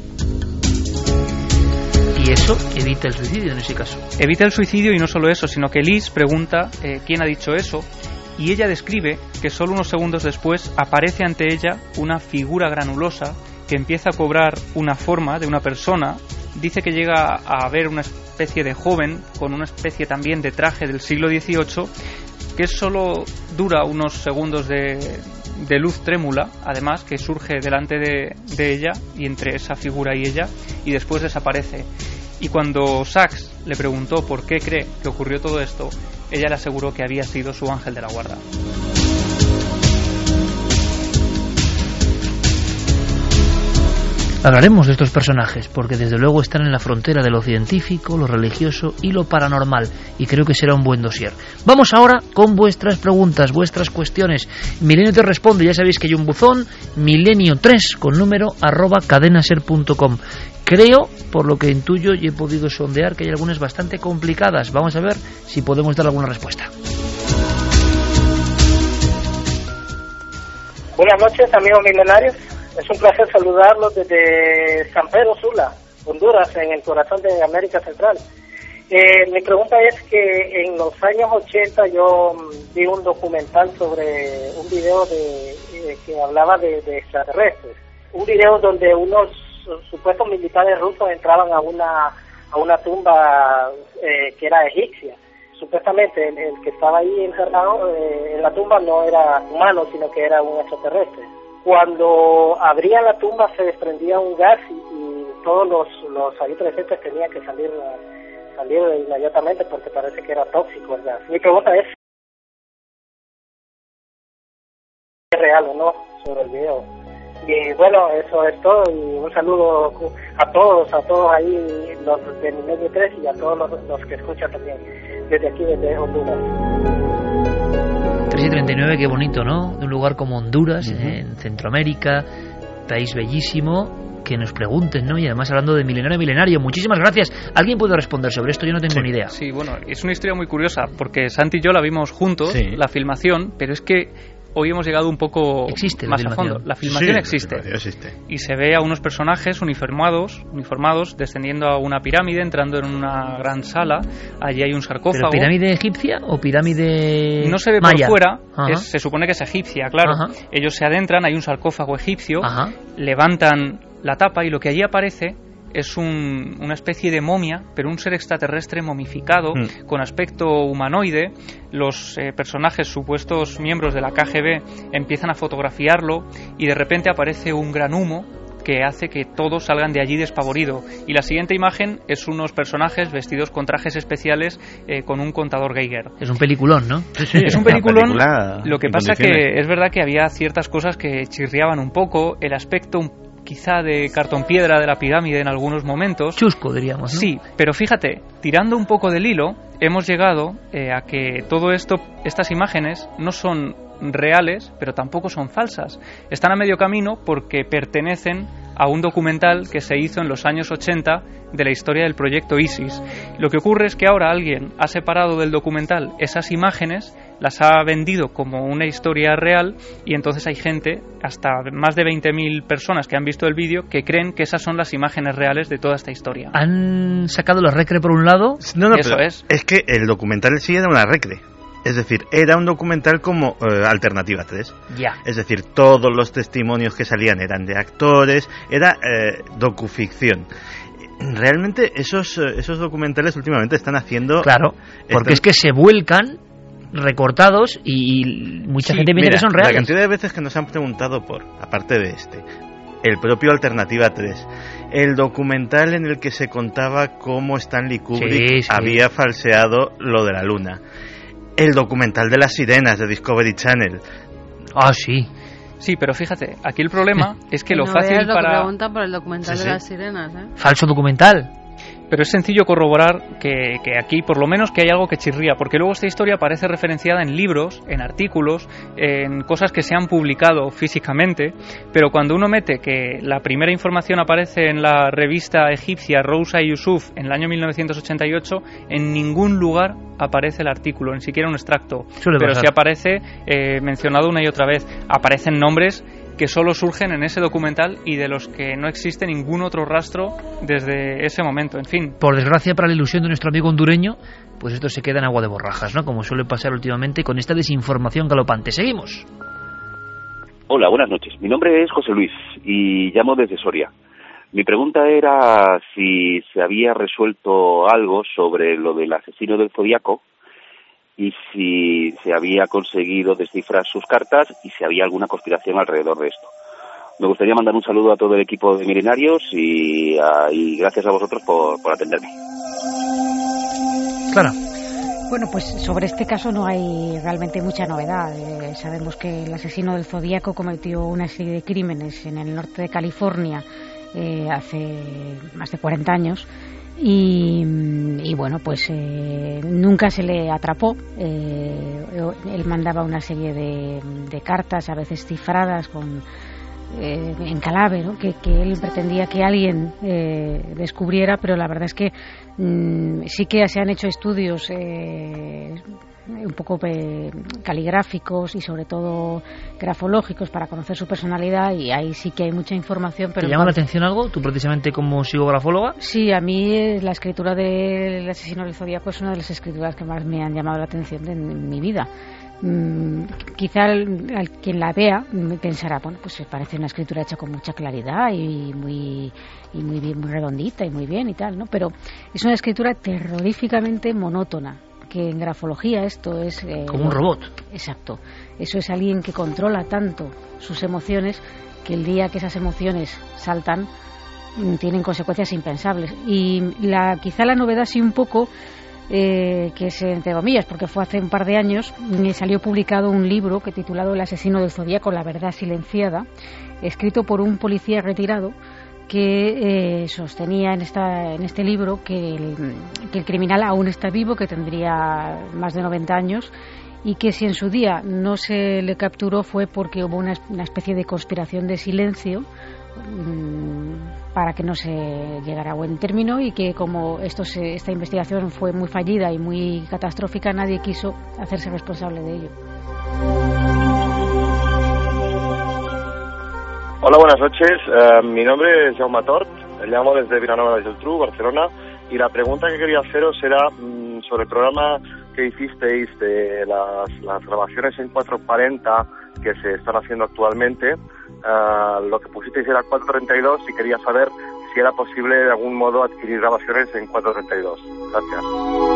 Y eso evita el suicidio en ese caso. Evita el suicidio y no solo eso, sino que Liz pregunta eh, quién ha dicho eso. Y ella describe que solo unos segundos después aparece ante ella una figura granulosa que empieza a cobrar una forma de una persona. Dice que llega a ver una especie de joven con una especie también de traje del siglo dieciocho que solo dura unos segundos de, de luz trémula, además, que surge delante de, de ella y entre esa figura y ella, y después desaparece. Y cuando Sachs le preguntó por qué cree que ocurrió todo esto, ella le aseguró que había sido su ángel de la guarda. Hablaremos de estos personajes, porque desde luego están en la frontera de lo científico, lo religioso y lo paranormal, y creo que será un buen dossier. Vamos ahora con vuestras preguntas, vuestras cuestiones. Milenio te responde, ya sabéis que hay un buzón, milenio tres con número arroba cadenaser punto com. Creo, por lo que intuyo y he podido sondear, que hay algunas bastante complicadas. Vamos a ver si podemos dar alguna respuesta. Buenas noches, amigos milenarios. Es un placer saludarlos desde San Pedro Sula, Honduras, en el corazón de América Central. Eh, mi pregunta es que en los años ochenta yo vi un documental sobre un video de, eh, que hablaba de, de extraterrestres. Un video donde unos supuestos militares rusos entraban a una a una tumba eh, que era egipcia. Supuestamente el, el que estaba ahí encerrado eh, en la tumba no era humano, sino que era un extraterrestre. Cuando abrían la tumba se desprendía un gas y, y todos los, los ahí presentes tenían que salir salir inmediatamente porque parece que era tóxico el gas. Mi pregunta es ¿es real o no sobre el video? Y bueno, eso es todo y un saludo a todos, a todos ahí los de Milenio tres y a todos los, los que escuchan también desde aquí, desde Honduras. tres y treinta y nueve, qué bonito, ¿no? De un lugar como Honduras, uh-huh. eh, en Centroamérica, país bellísimo, que nos pregunten, ¿no? Y además hablando de milenario milenario, muchísimas gracias. ¿Alguien puede responder sobre esto? Yo no tengo sí, ni idea. Sí, bueno, es una historia muy curiosa, porque Santi y yo la vimos juntos, sí. la filmación, pero es que hoy hemos llegado un poco existe más a fondo. La filmación sí, existe. La filmación existe. Y se ve a unos personajes uniformados, uniformados descendiendo a una pirámide, entrando en una gran sala. Allí hay un sarcófago. ¿Pero pirámide egipcia o pirámide no se ve maya? Por fuera, es, se supone que es egipcia, claro. Ajá. Ellos se adentran, hay un sarcófago egipcio, Ajá. levantan la tapa y lo que allí aparece es un, una especie de momia, pero un ser extraterrestre momificado, mm. con aspecto humanoide. Los eh, personajes, supuestos miembros de la K G B, empiezan a fotografiarlo y de repente aparece un gran humo que hace que todos salgan de allí despavorido. Y la siguiente imagen es unos personajes vestidos con trajes especiales eh, con un contador Geiger. Es un peliculón, ¿no? Sí, sí, es un peliculón. Lo que pasa condiciones. que es verdad que había ciertas cosas que chirriaban un poco, el aspecto un quizá de cartón piedra de la pirámide en algunos momentos. Chusco, diríamos, ¿no? Sí, pero fíjate, tirando un poco del hilo, hemos llegado eh, a que todo esto, estas imágenes no son reales, pero tampoco son falsas. Están a medio camino porque pertenecen a un documental que se hizo en los años ochenta de la historia del proyecto ISIS. Lo que ocurre es que ahora alguien ha separado del documental esas imágenes, las ha vendido como una historia real y entonces hay gente, hasta más de veinte mil personas que han visto el vídeo, que creen que esas son las imágenes reales de toda esta historia. ¿Han sacado la recre por un lado? No, no, Eso pero es. Es que el documental sí era una recre. Es decir, era un documental como eh, Alternativa tres. Ya. Es decir, todos los testimonios que salían eran de actores, era eh, docuficción. Realmente esos esos documentales últimamente están haciendo... Claro, porque están... es que se vuelcan recortados y mucha sí, gente piensa mira, que son reales. La cantidad de veces que nos han preguntado por, aparte de este, el propio Alternativa tres, el documental en el que se contaba cómo Stanley Kubrick sí, sí. había falseado lo de la luna, el documental de las sirenas de Discovery Channel. Ah, sí. Sí, pero fíjate, aquí el problema es que lo no fácil veas lo para... que preguntan por el documental Sí, de sí. las sirenas, ¿eh? Falso documental. Pero es sencillo corroborar que, que aquí, por lo menos, que hay algo que chirría, porque luego esta historia aparece referenciada en libros, en artículos, en cosas que se han publicado físicamente, pero cuando uno mete que la primera información aparece en la revista egipcia Rousa Yusuf en el año mil novecientos ochenta y ocho, en ningún lugar aparece el artículo, ni siquiera un extracto. Suele pero pasar. sí aparece eh, mencionado una y otra vez. Aparecen nombres que solo surgen en ese documental y de los que no existe ningún otro rastro desde ese momento. En fin. Por desgracia, para la ilusión de nuestro amigo hondureño, pues esto se queda en agua de borrajas, ¿no? Como suele pasar últimamente con esta desinformación galopante. Seguimos. Hola, buenas noches. Mi nombre es José Luis y llamo desde Soria. Mi pregunta era si se había resuelto algo sobre lo del asesino del Zodíaco y si se había conseguido descifrar sus cartas y si había alguna conspiración alrededor de esto. Me gustaría mandar un saludo a todo el equipo de Milenarios y, a, y gracias a vosotros por, por atenderme. Clara. Bueno, pues sobre este caso no hay realmente mucha novedad. Eh, sabemos que el asesino del Zodíaco cometió una serie de crímenes en el norte de California eh, hace más de cuarenta años. Y, y bueno, pues eh, nunca se le atrapó. Eh, él mandaba una serie de, de cartas, a veces cifradas, con eh, en clave, ¿no? que, que él pretendía que alguien eh, descubriera, pero la verdad es que mm, sí que se han hecho estudios eh, un poco eh, caligráficos y sobre todo grafológicos para conocer su personalidad, y ahí sí que hay mucha información. Pero ¿Te llama la atención algo? ¿Tú precisamente como psicografóloga? Sí, a mí eh, la escritura del asesino del Zodíaco es una de las escrituras que más me han llamado la atención de, en mi vida. Mm, quizá al, al quien la vea me pensará, bueno, pues parece una escritura hecha con mucha claridad y muy y muy bien, muy redondita y muy bien y tal, ¿no? Pero es una escritura terroríficamente monótona, que en grafología esto es... Eh, como un robot. Exacto. Eso es alguien que controla tanto sus emociones que el día que esas emociones saltan tienen consecuencias impensables. Y la, quizá la novedad sí un poco, eh, que es entre comillas, porque fue hace un par de años, me salió publicado un libro que titulado El asesino del Zodíaco, la verdad silenciada, escrito por un policía retirado que eh, sostenía en esta en este libro que el, que el criminal aún está vivo, que tendría más de noventa años, y que si en su día no se le capturó fue porque hubo una, una especie de conspiración de silencio mmm, para que no se llegara a buen término, y que como esto se, esta investigación fue muy fallida y muy catastrófica, nadie quiso hacerse responsable de ello. Hola, buenas noches. Uh, mi nombre es Jaume Tort, llamo desde Vilanova de Geltrú, Barcelona, y la pregunta que quería haceros era mmm, sobre el programa que hicisteis de las, las grabaciones en cuatrocientos cuarenta que se están haciendo actualmente. Uh, lo que pusisteis era cuatrocientos treinta y dos y quería saber si era posible de algún modo adquirir grabaciones en cuatrocientos treinta y dos. Gracias.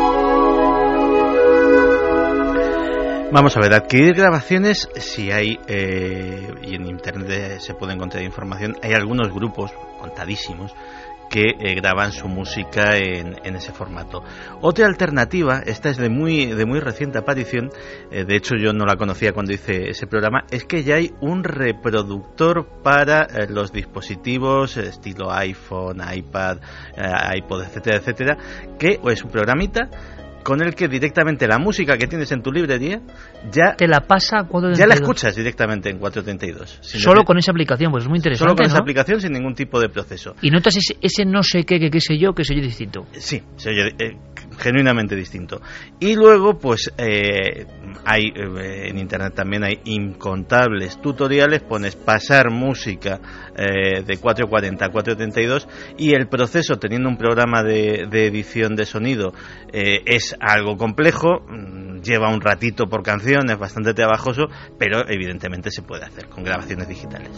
Vamos a ver, adquirir grabaciones, si hay, eh, y en internet se puede encontrar información, hay algunos grupos, contadísimos, que eh, graban su música en, en ese formato. Otra alternativa, esta es de muy de muy reciente aparición, eh, de hecho yo no la conocía cuando hice ese programa, es que ya hay un reproductor para eh, los dispositivos eh, estilo iPhone, iPad, eh, iPod, etcétera, etcétera, que es un programita con el que directamente la música que tienes en tu librería ya te la pasa a cuatrocientos treinta y dos. Ya la escuchas directamente en cuatrocientos treinta y dos. Solo decir, con esa aplicación, pues es muy interesante. Solo con ¿no? esa aplicación, sin nningún tipo de proceso. Y notas ese, ese no sé qué, que qué sé yo, que sé yo distinto. Sí, se oye, eh, genuinamente distinto. Y luego, pues, eh, hay eh, en internet también hay incontables tutoriales, pones pasar música eh, de cuatrocientos cuarenta a cuatrocientos treinta y dos y el proceso, teniendo un programa de, de edición de sonido, eh, es algo complejo, lleva un ratito por canción, es bastante trabajoso, pero evidentemente se puede hacer con grabaciones digitales.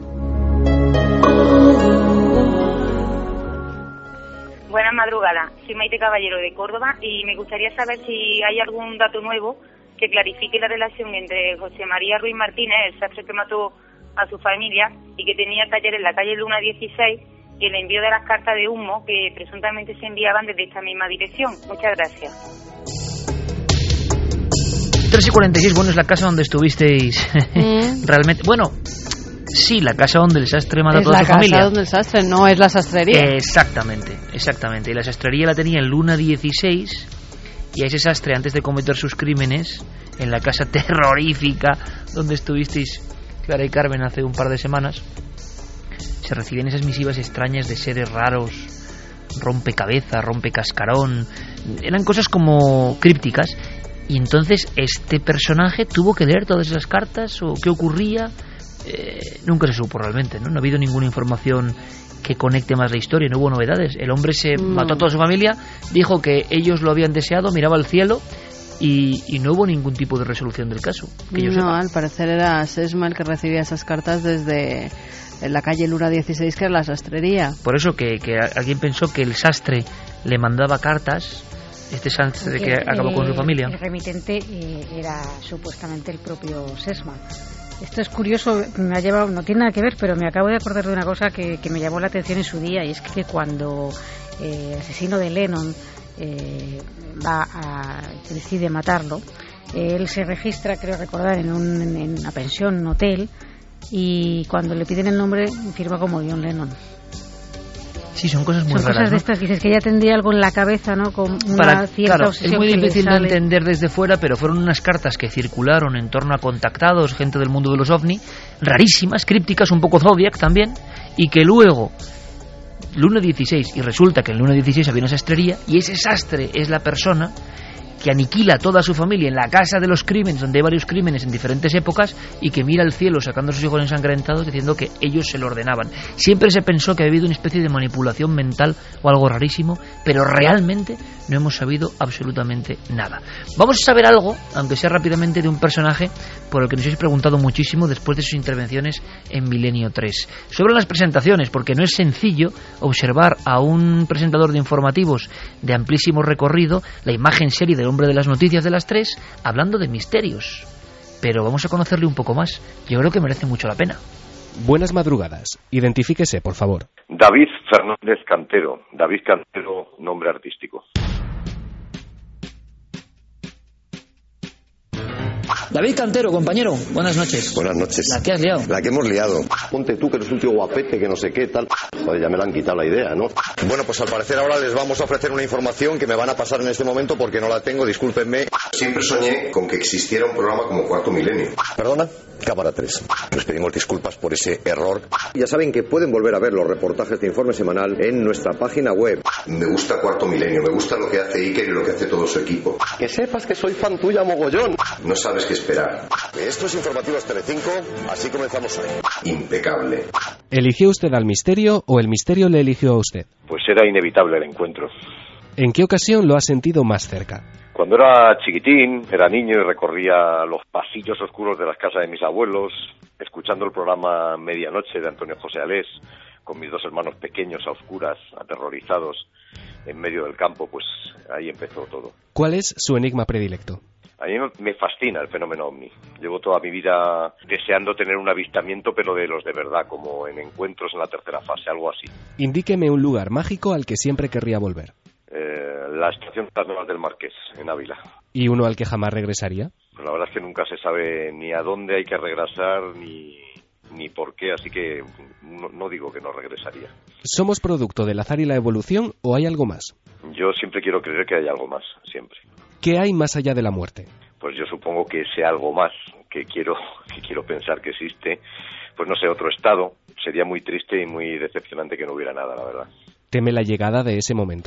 Buenas madrugadas, soy Maite Caballero de Córdoba y me gustaría saber si hay algún dato nuevo que clarifique la relación entre José María Ruiz Martínez, el sastre que mató a su familia y que tenía taller en la calle Luna dieciséis, y el envío de las cartas de humo que presuntamente se enviaban desde esta misma dirección. Muchas gracias. tres y cuarenta y seis, bueno, es la casa donde estuvisteis mm. realmente. Bueno, sí, la casa donde el sastre mata a toda su familia. Es la casa donde el sastre, no es la sastrería. Exactamente, exactamente. Y la sastrería la tenía en Luna dieciséis, y a ese sastre, antes de cometer sus crímenes, en la casa terrorífica donde estuvisteis Clara y Carmen hace un par de semanas, se recibían esas misivas extrañas de seres raros, rompecabezas, rompecascarón, eran cosas como crípticas, y entonces este personaje tuvo que leer todas esas cartas, o qué ocurría, eh, nunca se supo realmente, ¿no? No ha habido ninguna información que conecte más la historia, no hubo novedades. El hombre se mm. mató a toda su familia, dijo que ellos lo habían deseado, miraba al cielo, y, y no hubo ningún tipo de resolución del caso. Que yo no, sepa. Al parecer era Sesma el que recibía esas cartas desde en la calle Luna dieciséis, que era la sastrería. Por eso que, que alguien pensó que el sastre le mandaba cartas, este sastre que el, acabó con su familia. El remitente eh, era supuestamente el propio Sesma. Esto es curioso, me ha llevado, no tiene nada que ver, pero me acabo de acordar de una cosa que, que me llamó la atención en su día, y es que cuando eh, el asesino de Lennon eh, va a decide matarlo, eh, él se registra, creo recordar, en, un, en una pensión, un hotel, y cuando le piden el nombre firma como John Lennon. Sí, son cosas muy son raras, cosas de ¿no? estas, dices que ya tendría algo en la cabeza, ¿no? Con una Para, cierta claro, obsesión es muy que difícil le de sale. entender desde fuera, pero fueron unas cartas que circularon en torno a contactados, gente del mundo de los ovni, rarísimas, crípticas, un poco Zodiac también, y que luego Luna dieciséis, y resulta que en Luna dieciséis había una sastrería, y ese sastre es la persona que aniquila a toda su familia en la casa de los crímenes, donde hay varios crímenes en diferentes épocas, y que mira al cielo sacando a sus hijos ensangrentados diciendo que ellos se lo ordenaban. Siempre se pensó que había habido una especie de manipulación mental o algo rarísimo, pero realmente no hemos sabido absolutamente nada. Vamos a saber algo, aunque sea rápidamente, de un personaje por el que nos habéis preguntado muchísimo después de sus intervenciones en Milenio tres. Sobre las presentaciones, porque no es sencillo observar a un presentador de informativos de amplísimo recorrido, la imagen serie del hombre de las noticias de las tres, hablando de misterios. Pero vamos a conocerle un poco más. Yo creo que merece mucho la pena. Buenas madrugadas. Identifíquese, por favor. David Fernández Cantero. David Cantero, nombre artístico. David Cantero, compañero, buenas noches. Buenas noches. ¿La que has liado? La que hemos liado. Ponte tú que eres un tío guapete, que no sé qué, tal. Joder, ya me la han quitado la idea, ¿no? Bueno, pues al parecer ahora les vamos a ofrecer una información que me van a pasar en este momento porque no la tengo, discúlpenme. Siempre soñé con que existiera un programa como Cuarto Milenio. ¿Perdona? Cámara tres. Les pedimos disculpas por ese error. Ya saben que pueden volver a ver los reportajes de Informe Semanal en nuestra página web. Me gusta Cuarto Milenio, me gusta lo que hace Iker y lo que hace todo su equipo. Que sepas que soy fan tuya, mogollón. No sabes qué esperar. Esto es Informativos Telecinco, así comenzamos hoy. Impecable. ¿Eligió usted al misterio o el misterio le eligió a usted? Pues era inevitable el encuentro. ¿En qué ocasión lo ha sentido más cerca? Cuando era chiquitín, era niño y recorría los pasillos oscuros de las casas de mis abuelos, escuchando el programa Medianoche de Antonio José Alés, con mis dos hermanos pequeños a oscuras, aterrorizados, en medio del campo, pues ahí empezó todo. ¿Cuál es su enigma predilecto? A mí me fascina el fenómeno ovni. Llevo toda mi vida deseando tener un avistamiento, pero de los de verdad, como en encuentros en la tercera fase, algo así. Indíqueme un lugar mágico al que siempre querría volver. Eh, la estación de las Nuevas del Marqués, en Ávila. ¿Y uno al que jamás regresaría? Pues la verdad es que nunca se sabe ni a dónde hay que regresar, ni, ni por qué, así que no, no digo que no regresaría. ¿Somos producto del azar y la evolución o hay algo más? Yo siempre quiero creer que hay algo más, siempre. ¿Qué hay más allá de la muerte? Pues yo supongo que ese algo más, que quiero, que quiero pensar que existe, pues no sé, otro estado. Sería muy triste y muy decepcionante que no hubiera nada, la verdad. ¿Teme la llegada de ese momento?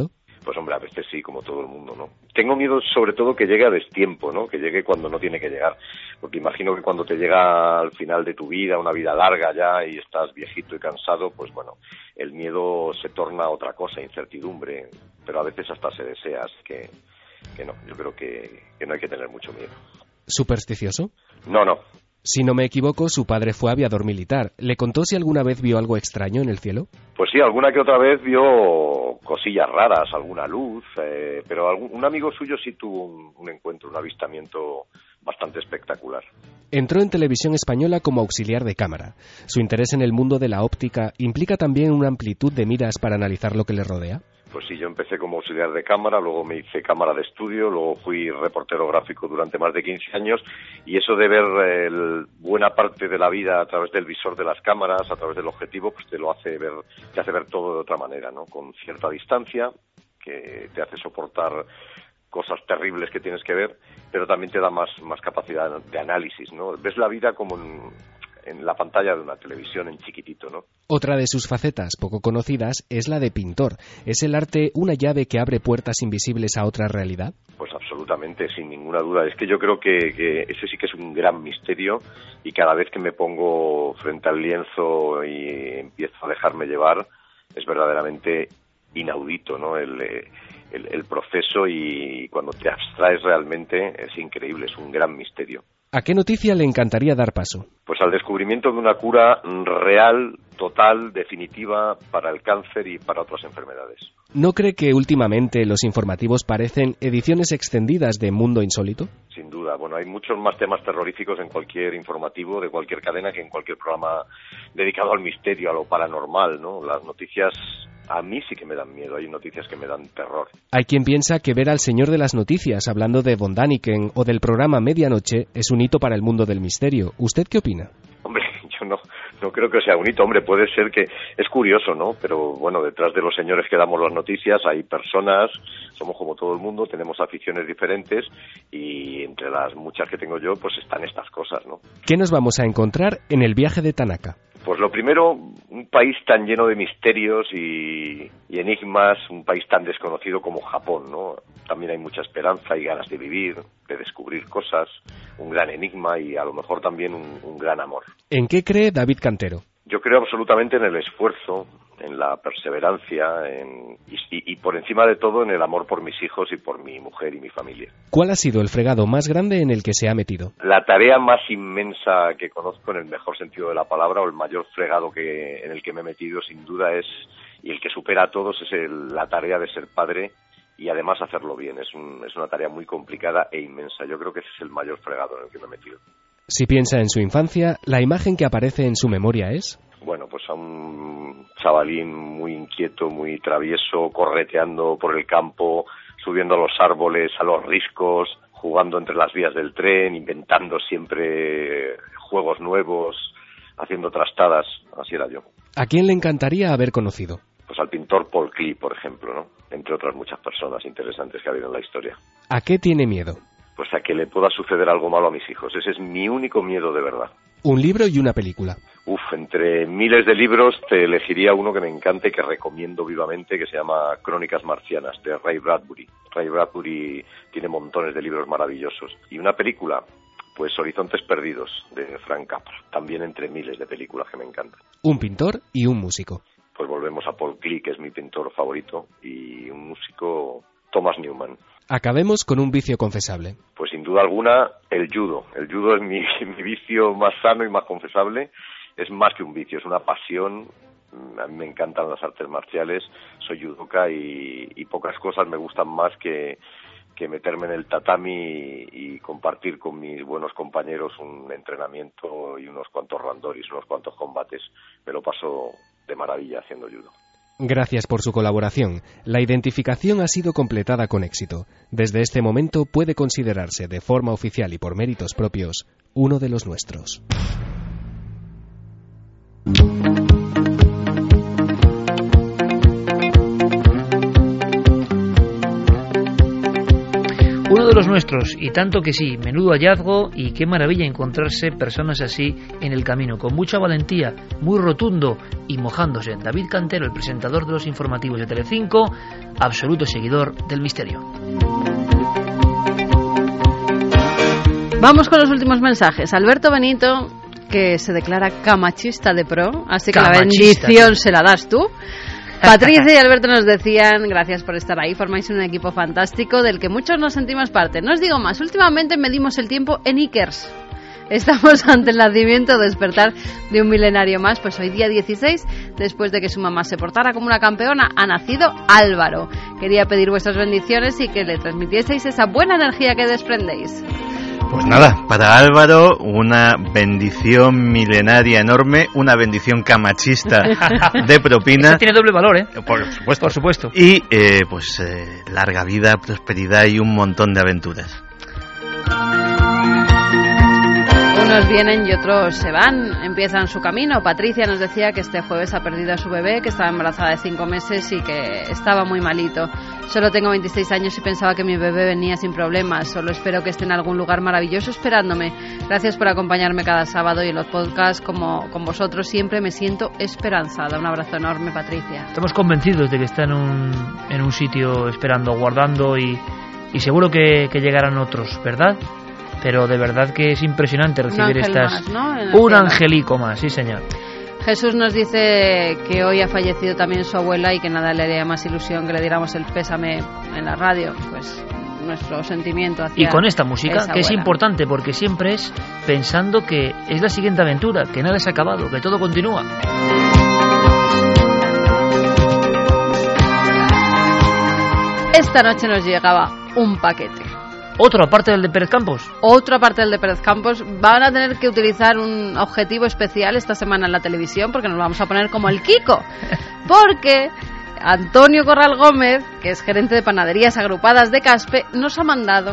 Pues hombre, a veces sí, como todo el mundo, ¿no? Tengo miedo sobre todo que llegue a destiempo, ¿no? Que llegue cuando no tiene que llegar. Porque imagino que cuando te llega al final de tu vida, una vida larga ya, y estás viejito y cansado, pues bueno, el miedo se torna otra cosa, incertidumbre, pero a veces hasta se desea, así que, que no, yo creo que, que no hay que tener mucho miedo. ¿Supersticioso? No, no. Si no me equivoco, su padre fue aviador militar. ¿Le contó si alguna vez vio algo extraño en el cielo? Pues sí, alguna que otra vez vio cosillas raras, alguna luz, eh, pero algún, un amigo suyo sí tuvo un, un encuentro, un avistamiento bastante espectacular. Entró en Televisión Española como auxiliar de cámara. Su interés en el mundo de la óptica implica también una amplitud de miras para analizar lo que le rodea. Pues sí, yo empecé como auxiliar de cámara, luego me hice cámara de estudio, luego fui reportero gráfico durante más de quince años, y eso de ver el, buena parte de la vida a través del visor de las cámaras, a través del objetivo, pues te lo hace ver, te hace ver todo de otra manera, ¿no? Con cierta distancia, que te hace soportar cosas terribles que tienes que ver, pero también te da más, más capacidad de análisis, ¿no? Ves la vida como en, en la pantalla de una televisión en chiquitito, ¿no? Otra de sus facetas poco conocidas es la de pintor. ¿Es el arte una llave que abre puertas invisibles a otra realidad? Pues absolutamente, sin ninguna duda. Es que yo creo que, que ese sí que es un gran misterio, y cada vez que me pongo frente al lienzo y empiezo a dejarme llevar, es verdaderamente inaudito, ¿no? El, el, el proceso, y cuando te abstraes realmente es increíble, es un gran misterio. ¿A qué noticia le encantaría dar paso? Pues al descubrimiento de una cura real, total, definitiva para el cáncer y para otras enfermedades. ¿No cree que últimamente los informativos parecen ediciones extendidas de Mundo Insólito? Sin duda. Bueno, hay muchos más temas terroríficos en cualquier informativo de cualquier cadena que en cualquier programa dedicado al misterio, a lo paranormal, ¿no? Las noticias a mí sí que me dan miedo, hay noticias que me dan terror. Hay quien piensa que ver al señor de las noticias hablando de von Däniken o del programa Medianoche es un hito para el mundo del misterio. ¿Usted qué opina? Hombre, yo no, no creo que sea un hito. Hombre, puede ser que... Es curioso, ¿no? Pero bueno, detrás de los señores que damos las noticias hay personas, somos como todo el mundo, tenemos aficiones diferentes, y entre las muchas que tengo yo, pues están estas cosas, ¿no? ¿Qué nos vamos a encontrar en el viaje de Tanaka? Pues lo primero, un país tan lleno de misterios y, y enigmas, un país tan desconocido como Japón, ¿no? También hay mucha esperanza y ganas de vivir, de descubrir cosas, un gran enigma y a lo mejor también un, un gran amor. ¿En qué cree David Cantero? Yo creo absolutamente en el esfuerzo, en la perseverancia, en, y, y por encima de todo en el amor por mis hijos y por mi mujer y mi familia. ¿Cuál ha sido el fregado más grande en el que se ha metido? La tarea más inmensa que conozco en el mejor sentido de la palabra, o el mayor fregado que en el que me he metido, sin duda es, y el que supera a todos, es el, la tarea de ser padre, y además hacerlo bien. Es, un, es una tarea muy complicada e inmensa. Yo creo que ese es el mayor fregado en el que me he metido. Si piensa en su infancia, ¿la imagen que aparece en su memoria es? Bueno, pues a un chavalín muy inquieto, muy travieso, correteando por el campo, subiendo a los árboles, a los riscos, jugando entre las vías del tren, inventando siempre juegos nuevos, haciendo trastadas. Así era yo. ¿A quién le encantaría haber conocido? Pues al pintor Paul Klee, por ejemplo, ¿no? Entre otras muchas personas interesantes que ha habido en la historia. ¿A qué tiene miedo? Pues a que le pueda suceder algo malo a mis hijos. Ese es mi único miedo de verdad. Un libro y una película. Uf, entre miles de libros te elegiría uno que me encante y que recomiendo vivamente, que se llama Crónicas Marcianas, de Ray Bradbury. Ray Bradbury tiene montones de libros maravillosos. Y una película, pues Horizontes Perdidos, de Frank Capra. También entre miles de películas que me encantan. Un pintor y un músico. Pues volvemos a Paul Klee, que es mi pintor favorito, y un músico, Thomas Newman. Acabemos con un vicio confesable. Pues sin duda alguna, el judo. El judo es mi, mi vicio más sano y más confesable. Es más que un vicio, es una pasión. A mí me encantan las artes marciales. Soy judoka y, y pocas cosas me gustan más que, que meterme en el tatami y, y compartir con mis buenos compañeros un entrenamiento y unos cuantos randoris, unos cuantos combates. Me lo paso de maravilla haciendo judo. Gracias por su colaboración. La identificación ha sido completada con éxito. Desde este momento puede considerarse de forma oficial y por méritos propios uno de los nuestros. Uno de los nuestros, y tanto que sí, menudo hallazgo y qué maravilla encontrarse personas así en el camino, con mucha valentía, muy rotundo y mojándose. David Cantero, el presentador de los informativos de Telecinco, absoluto seguidor del misterio. Vamos con los últimos mensajes. Alberto Benito, que se declara camachista de pro, así que camachista, la bendición se la das tú. Patricia y Alberto nos decían, gracias por estar ahí, formáis un equipo fantástico del que muchos nos sentimos parte. No os digo más, últimamente medimos el tiempo en Ikers. Estamos ante el nacimiento o despertar de un milenario más, pues hoy día dieciséis, después de que su mamá se portara como una campeona, ha nacido Álvaro. Quería pedir vuestras bendiciones y que le transmitieseis esa buena energía que desprendéis. Pues nada, para Álvaro una bendición milenaria enorme, una bendición camachista de propina. Eso tiene doble valor, ¿eh? Por supuesto. Por supuesto. Y eh, pues eh, larga vida, prosperidad y un montón de aventuras. Unos vienen y otros se van, empiezan su camino. Patricia nos decía que este jueves ha perdido a su bebé, que estaba embarazada de cinco meses y que estaba muy malito. Solo tengo veintiséis años y pensaba que mi bebé venía sin problemas. Solo espero que esté en algún lugar maravilloso esperándome. Gracias por acompañarme cada sábado y en los podcasts como con vosotros. Siempre me siento esperanzada. Un abrazo enorme, Patricia. Estamos convencidos de que está en un, en un sitio esperando, guardando y, y seguro que, que llegarán otros, ¿verdad? Pero de verdad que es impresionante recibir estas... Más, ¿no? Un angelico más, sí señor. Jesús nos dice que hoy ha fallecido también su abuela y que nada le haría más ilusión que le diéramos el pésame en la radio. Pues nuestro sentimiento hacia... Y con esta música, que es abuela. importante porque siempre es pensando que es la siguiente aventura, que nada se ha acabado, que todo continúa. Esta noche nos llegaba un paquete. ¿Otro aparte del de Pérez Campos? Otro aparte del de Pérez Campos. Van a tener que utilizar un objetivo especial esta semana en la televisión porque nos vamos a poner como el Kiko. Porque Antonio Corral Gómez, que es gerente de panaderías agrupadas de Caspe, nos ha mandado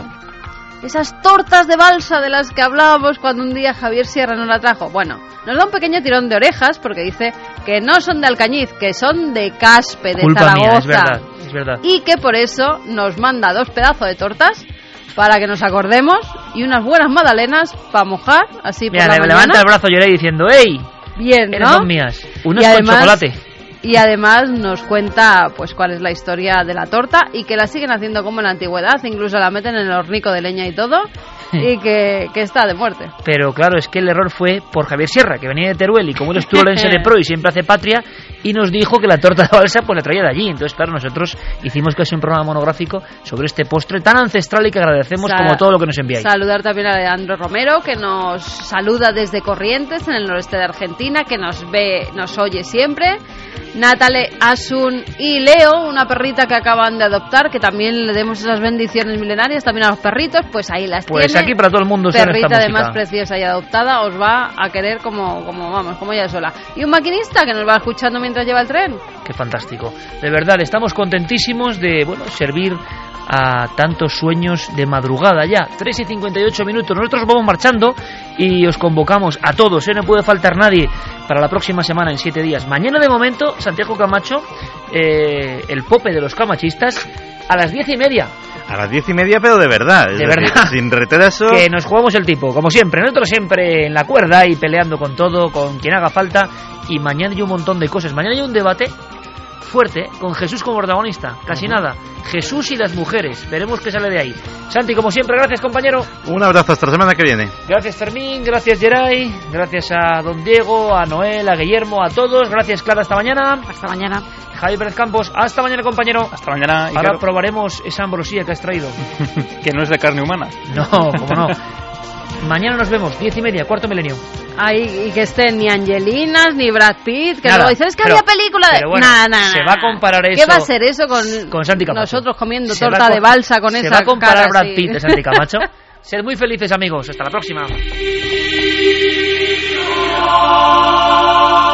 esas tortas de balsa de las que hablábamos cuando un día Javier Sierra nos la trajo. Bueno, nos da un pequeño tirón de orejas porque dice que no son de Alcañiz, que son de Caspe, de Culpa Zaragoza. Mía, es verdad, es verdad. Y que por eso nos manda dos pedazos de tortas para que nos acordemos y unas buenas magdalenas para mojar así por Mira, la le mañana. levanta el brazo Lloré diciendo ¡ey! Bien, ¿no? Eres son mías. Unas Y con además- chocolate. Y además nos cuenta pues cuál es la historia de la torta y que la siguen haciendo como en la antigüedad, incluso la meten en el hornico de leña y todo, y que, que está de muerte. Pero claro, es que el error fue por Javier Sierra, que venía de Teruel y como él es turolense de pro y siempre hace patria, y nos dijo que la torta de balsa pues la traía de allí. Entonces, claro, nosotros hicimos casi un programa monográfico sobre este postre tan ancestral y que agradecemos Sa- como todo lo que nos enviáis. Saludar también a Leandro Romero, que nos saluda desde Corrientes, en el noreste de Argentina, que nos ve, nos oye siempre. Natale, Asun y Leo, una perrita que acaban de adoptar, que también le demos esas bendiciones milenarias también a los perritos, pues ahí las Pues tiene. aquí para todo el mundo suena esta Perrita música. además preciosa y adoptada, os va a querer como, como vamos, como ella sola. Y un maquinista que nos va escuchando mientras lleva el tren. Qué fantástico. De verdad, estamos contentísimos de, bueno, servir a tantos sueños de madrugada ya. tres y cincuenta y ocho minutos. Nosotros vamos marchando y os convocamos a todos, ¿eh? No puede faltar nadie para la próxima semana en siete días. Mañana de momento, Santiago Camacho, eh, el pope de los camachistas, a las diez y media. A las diez y media, pero de verdad. Es De decir, verdad. sin retraso. Que nos jugamos el tipo, como siempre. Nosotros siempre en la cuerda y peleando con todo, con quien haga falta. Y mañana hay un montón de cosas. Mañana hay un debate fuerte, con Jesús como protagonista. Casi nada. Jesús y las mujeres. Veremos qué sale de ahí. Santi, como siempre, gracias, compañero. Un abrazo hasta la semana que viene. Gracias, Fermín. Gracias, Geray. Gracias a don Diego, a Noel, a Guillermo, a todos. Gracias, Clara. Hasta mañana. Hasta mañana. Javier Pérez Campos. Hasta mañana, compañero. Hasta mañana. Ahora Iker. probaremos esa ambrosía que has traído. Que no es de carne humana. No, como no. Mañana nos vemos, diez y media, cuarto milenio. Ay, y que estén ni Angelinas ni Brad Pitt, que Nada, luego dicen, es que pero- había película de... pero bueno, Nah, nah, se nah, va a nah. comparar ¿Qué eso va a ser eso con, con Santi Camacho? nosotros comiendo Se va torta a de co- balsa con se esa va a comparar cara Brad así? Pitt de Santi Camacho. Sed muy felices, amigos. Hasta la próxima.